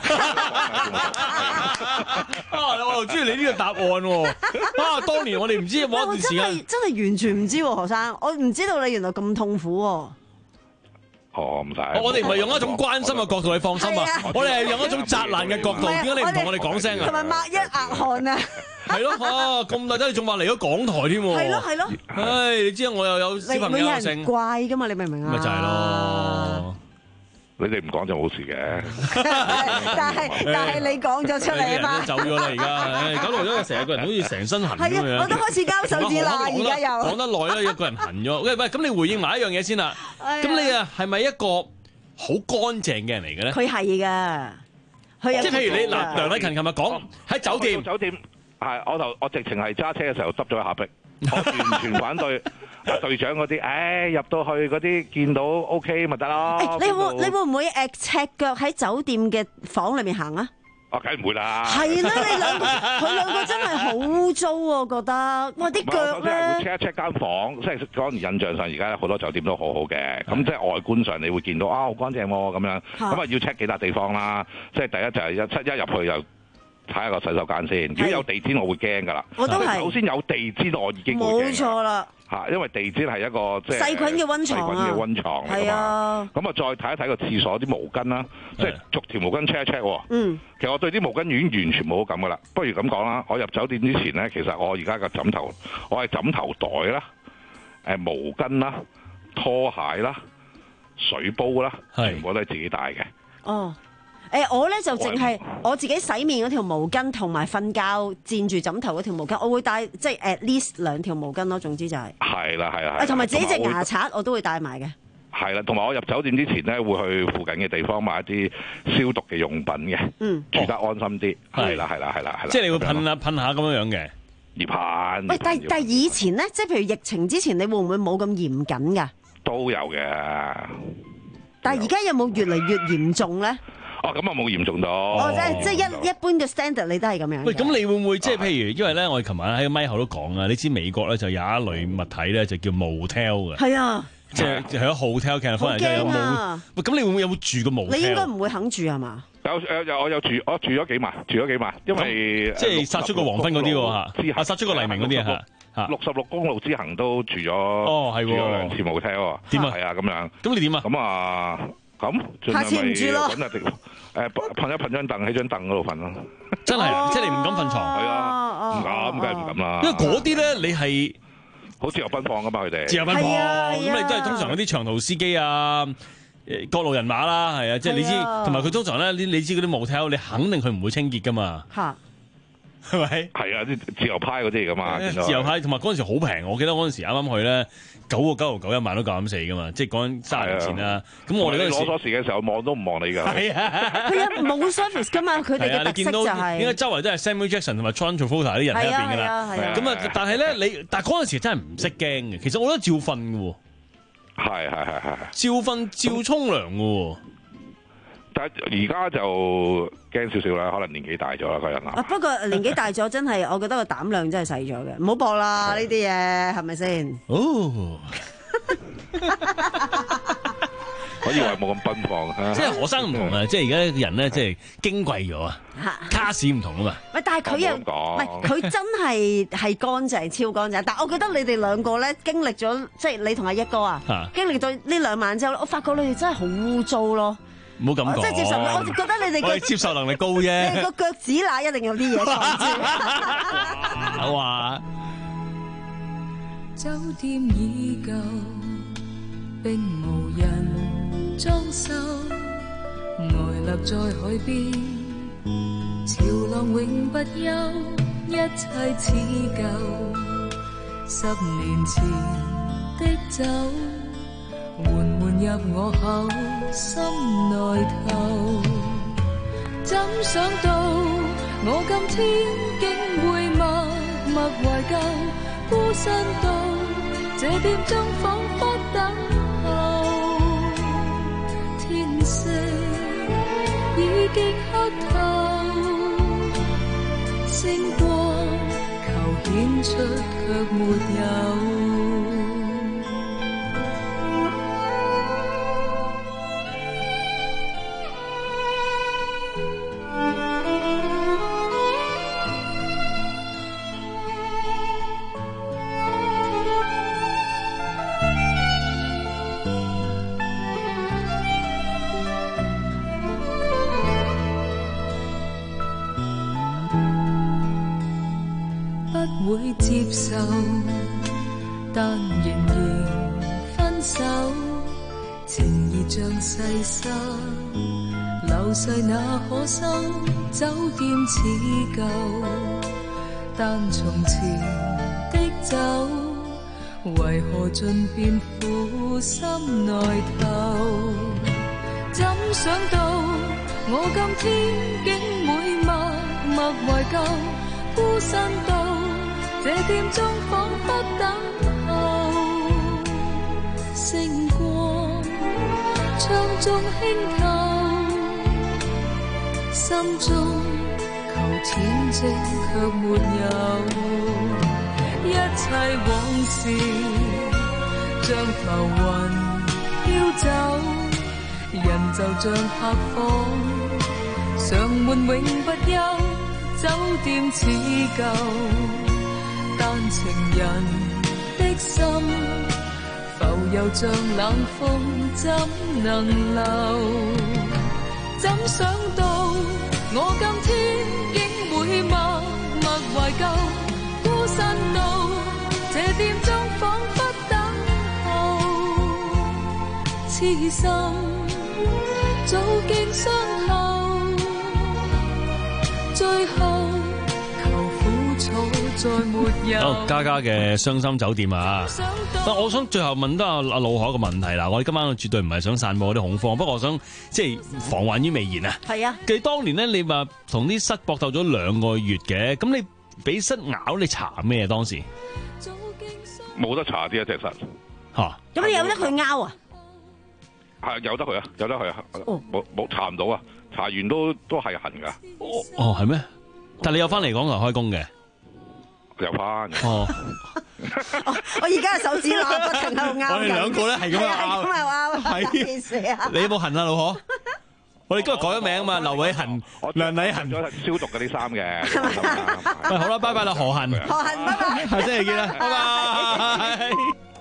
啊，我又中意你呢個答案喎。啊，當年我哋唔知有冇一段時間， 真係完全唔知喎，何生，我唔知道你原來咁痛苦喎。 哦，唔使。 我哋唔係用一種關心嘅角度，你放心啊！我哋係用一種責難嘅角度，點解你唔同我哋講聲啊？ 同埋抹一額汗啊！ 係咯，啊咁大劑，你仲話嚟咗港台添喎？ 係咯係咯。 唉，你知我又有小朋友性， 你怪㗎嘛？你明唔明啊？ 咪就係咯。 你哋唔講就冇事嘅。 但係但係你講咗出嚟啊嘛。 走咗啦而家，搞到咗成日個人好似成身痕咁樣。 我都開始交手指啦，而家又講得耐咧，一個人痕咗。喂喂，咁你回應埋一樣嘢先啦。咁你啊係咪一個好乾淨嘅人嚟嘅咧？ 佢係㗎， 即係譬如你嗱，梁禮勤琴日講喺酒店， 酒店係我頭我直情係揸車嘅時候執咗一下壁，我完全反對。隊長嗰啲，唉入到去嗰啲見到 OK 咪得咯。 你會你會唔會誒赤腳喺酒店嘅房裏面行啊？ 我梗係唔會啦。 係啦，你兩個佢兩個真係好污糟喎，覺得哇啲腳咧。 我會 check 一 check 間房，即係講印象上而家好多酒店都好好嘅，咁即係外觀上你會見到啊好乾淨喎咁樣，咁啊要 check 幾笪地方啦。即係第一就係一七一入去就睇下個洗手間先。如果有地氈，我會驚㗎啦。 我都係。 首先有地氈，我已經會驚。 冇錯啦。 嚇，因為地氈係一個即係細菌嘅溫床啊。 細菌嘅溫床嚟㗎嘛。咁啊，再睇一睇個廁所啲毛巾啦，即係逐條毛巾 check 一 check 喎。 嗯。 其實我對啲毛巾已經完全冇好感㗎啦。不如咁講啦，我入酒店之前咧，其實我而家個枕頭，我係枕頭袋啦、誒毛巾啦、拖鞋啦、水煲啦，全部都係自己帶嘅。 哦。誒我咧就淨係我自己洗面嗰條毛巾同埋瞓覺墊住枕頭嗰條毛巾，我會帶即係 at least 兩條毛巾咯。總之就係係啦係啦，誒同埋自己隻牙刷我都會帶埋嘅。係啦，同埋我入酒店之前咧會去附近嘅地方買一啲消毒嘅用品嘅，嗯，住得安心啲。係啦係啦係啦係啦， 即係你會噴下噴下咁樣樣嘅， 要噴。 喂，但但係以前咧，即係譬如疫情之前，你會唔會冇咁嚴謹㗎？ 都有嘅。 但係而家有冇越嚟越嚴重咧？ 哦，咁啊冇嚴重到。 哦，即係即係一一般嘅 standard， 你都係咁樣。 喂，咁你會唔會即係譬如，因為咧，我哋琴晚喺個咪後都講啊，你知美國咧就有一類物體咧就叫 motel 嘅。係啊，即係喺 hotel 其實可能真係有冇。喂，咁你會唔會有冇住過 motel？你應該唔會肯住係嘛？有誒有我有住，我住咗幾晚，住咗幾晚，因為即係殺出個黃昏嗰啲喎嚇，啊殺出個黎明嗰啲啊嚇。 六十六公路之行都住咗，哦係，住咗兩次 motel 喎。點啊？係啊，咁樣。咁你點啊？咁啊。咁，下次唔住咯。揾下地方，誒噴一噴張凳喺張凳嗰度瞓咯。 真係，即係你唔敢瞓床。係啊，唔敢，梗係唔敢啦。 因為嗰啲咧，你係好自由奔放噶嘛，佢哋。自由奔放，咁你都係通常嗰啲長途司機啊，誒各路人馬啦，係啊，即係你知，同埋佢通常咧，你你知嗰啲 motel，你肯定佢唔會清潔噶嘛。嚇。係咪？係啊，啲自由派嗰啲嚟噶嘛。自由派，同埋嗰陣時好平，我記得嗰陣時啱啱去咧。九個九毫九一萬都夠膽死噶嘛，即係講緊卅年前啦。咁我哋嗰陣時攞咗時嘅時候望都唔望你㗎。係啊， 佢有冇 service 㗎嘛？佢哋嘅特色就係應該周圍都係 Samuel Jackson 同埋 John Travolta 啲人喺入邊㗎啦。咁啊，但係咧你，但係嗰陣時真係唔識驚嘅。其實我覺得照瞓嘅喎。係係係係。照瞓照沖涼嘅喎。 但係而家就驚少少啦，可能年紀大咗啦，個人啊。 不過年紀大咗真係，我覺得個膽量真係細咗嘅，唔好播啦呢啲嘢，係咪先？哦， 我以為冇咁奔放， 即係學生唔同啊！即係而家人咧，即係矜貴咗啊，卡士唔同啊嘛。 喂，但係佢又唔係佢真係係乾淨超乾淨，但係我覺得你哋兩個咧經歷咗，即係你同阿一哥啊，經歷咗呢兩晚之後，我發覺你哋真係好污糟咯。 唔好咁講， 即係接受，我覺得你哋嘅接受能力高啫。 你個腳趾乸一定有啲嘢藏住。 好啊！ 酒店已舊，並無人裝修，呆立在海邊，潮浪永不休，一切似舊。十年前的酒，緩緩入我口，心內透。怎想到我今天竟會默默懷舊，孤身到這點鐘彷彿等候。天色已經黑透，星光求顯出卻沒有。不會接受，但仍然分手。情義像細沙，流逝那可收？酒店似舊，但從前的酒，為何盡變苦心內透？怎想到我今天竟會默默懷舊，孤身到這點鐘彷彿等候，星光窗中輕透，心中求恬靜卻沒有，一切往事像浮雲飄走，人就像客房，常悶永不休。 酒店似舊，但情人的心浮游像冷風，怎能留？怎想到我今天竟會默默懷舊，孤身到這店中彷彿等候，痴心早見傷口，最後求苦楚再沒有。 好，嘉嘉嘅傷心酒店啊！但我想最後問得阿阿老海一個問題啦，我哋今晚絕對唔係想散播啲恐慌，不過我想即係防患於未然啊。 係啊， 佢當年咧，你話同啲虱搏鬥咗兩個月嘅，咁你俾虱咬你搽咩啊？當時冇得搽啲一隻虱嚇， 咁你有得佢咬啊？ 係有得佢啊，有得佢啊，冇冇搽唔到啊，搽完都都係痕㗎。 哦，係咩？但係你有翻嚟港台開工嘅？ 有翻。 哦。 我而家嘅手指乸不停喺度拗緊。 我哋兩個咧係咁樣拗。 咁又拗。 係。 件事啊！ 你有冇痕啊，老何？我哋今日改咗名啊嘛，劉偉恒、梁禮恒。 消毒嗰啲衫嘅。 喂，好啦，拜拜啦，何恒。 何恒，拜拜。 下星期見啦，拜拜。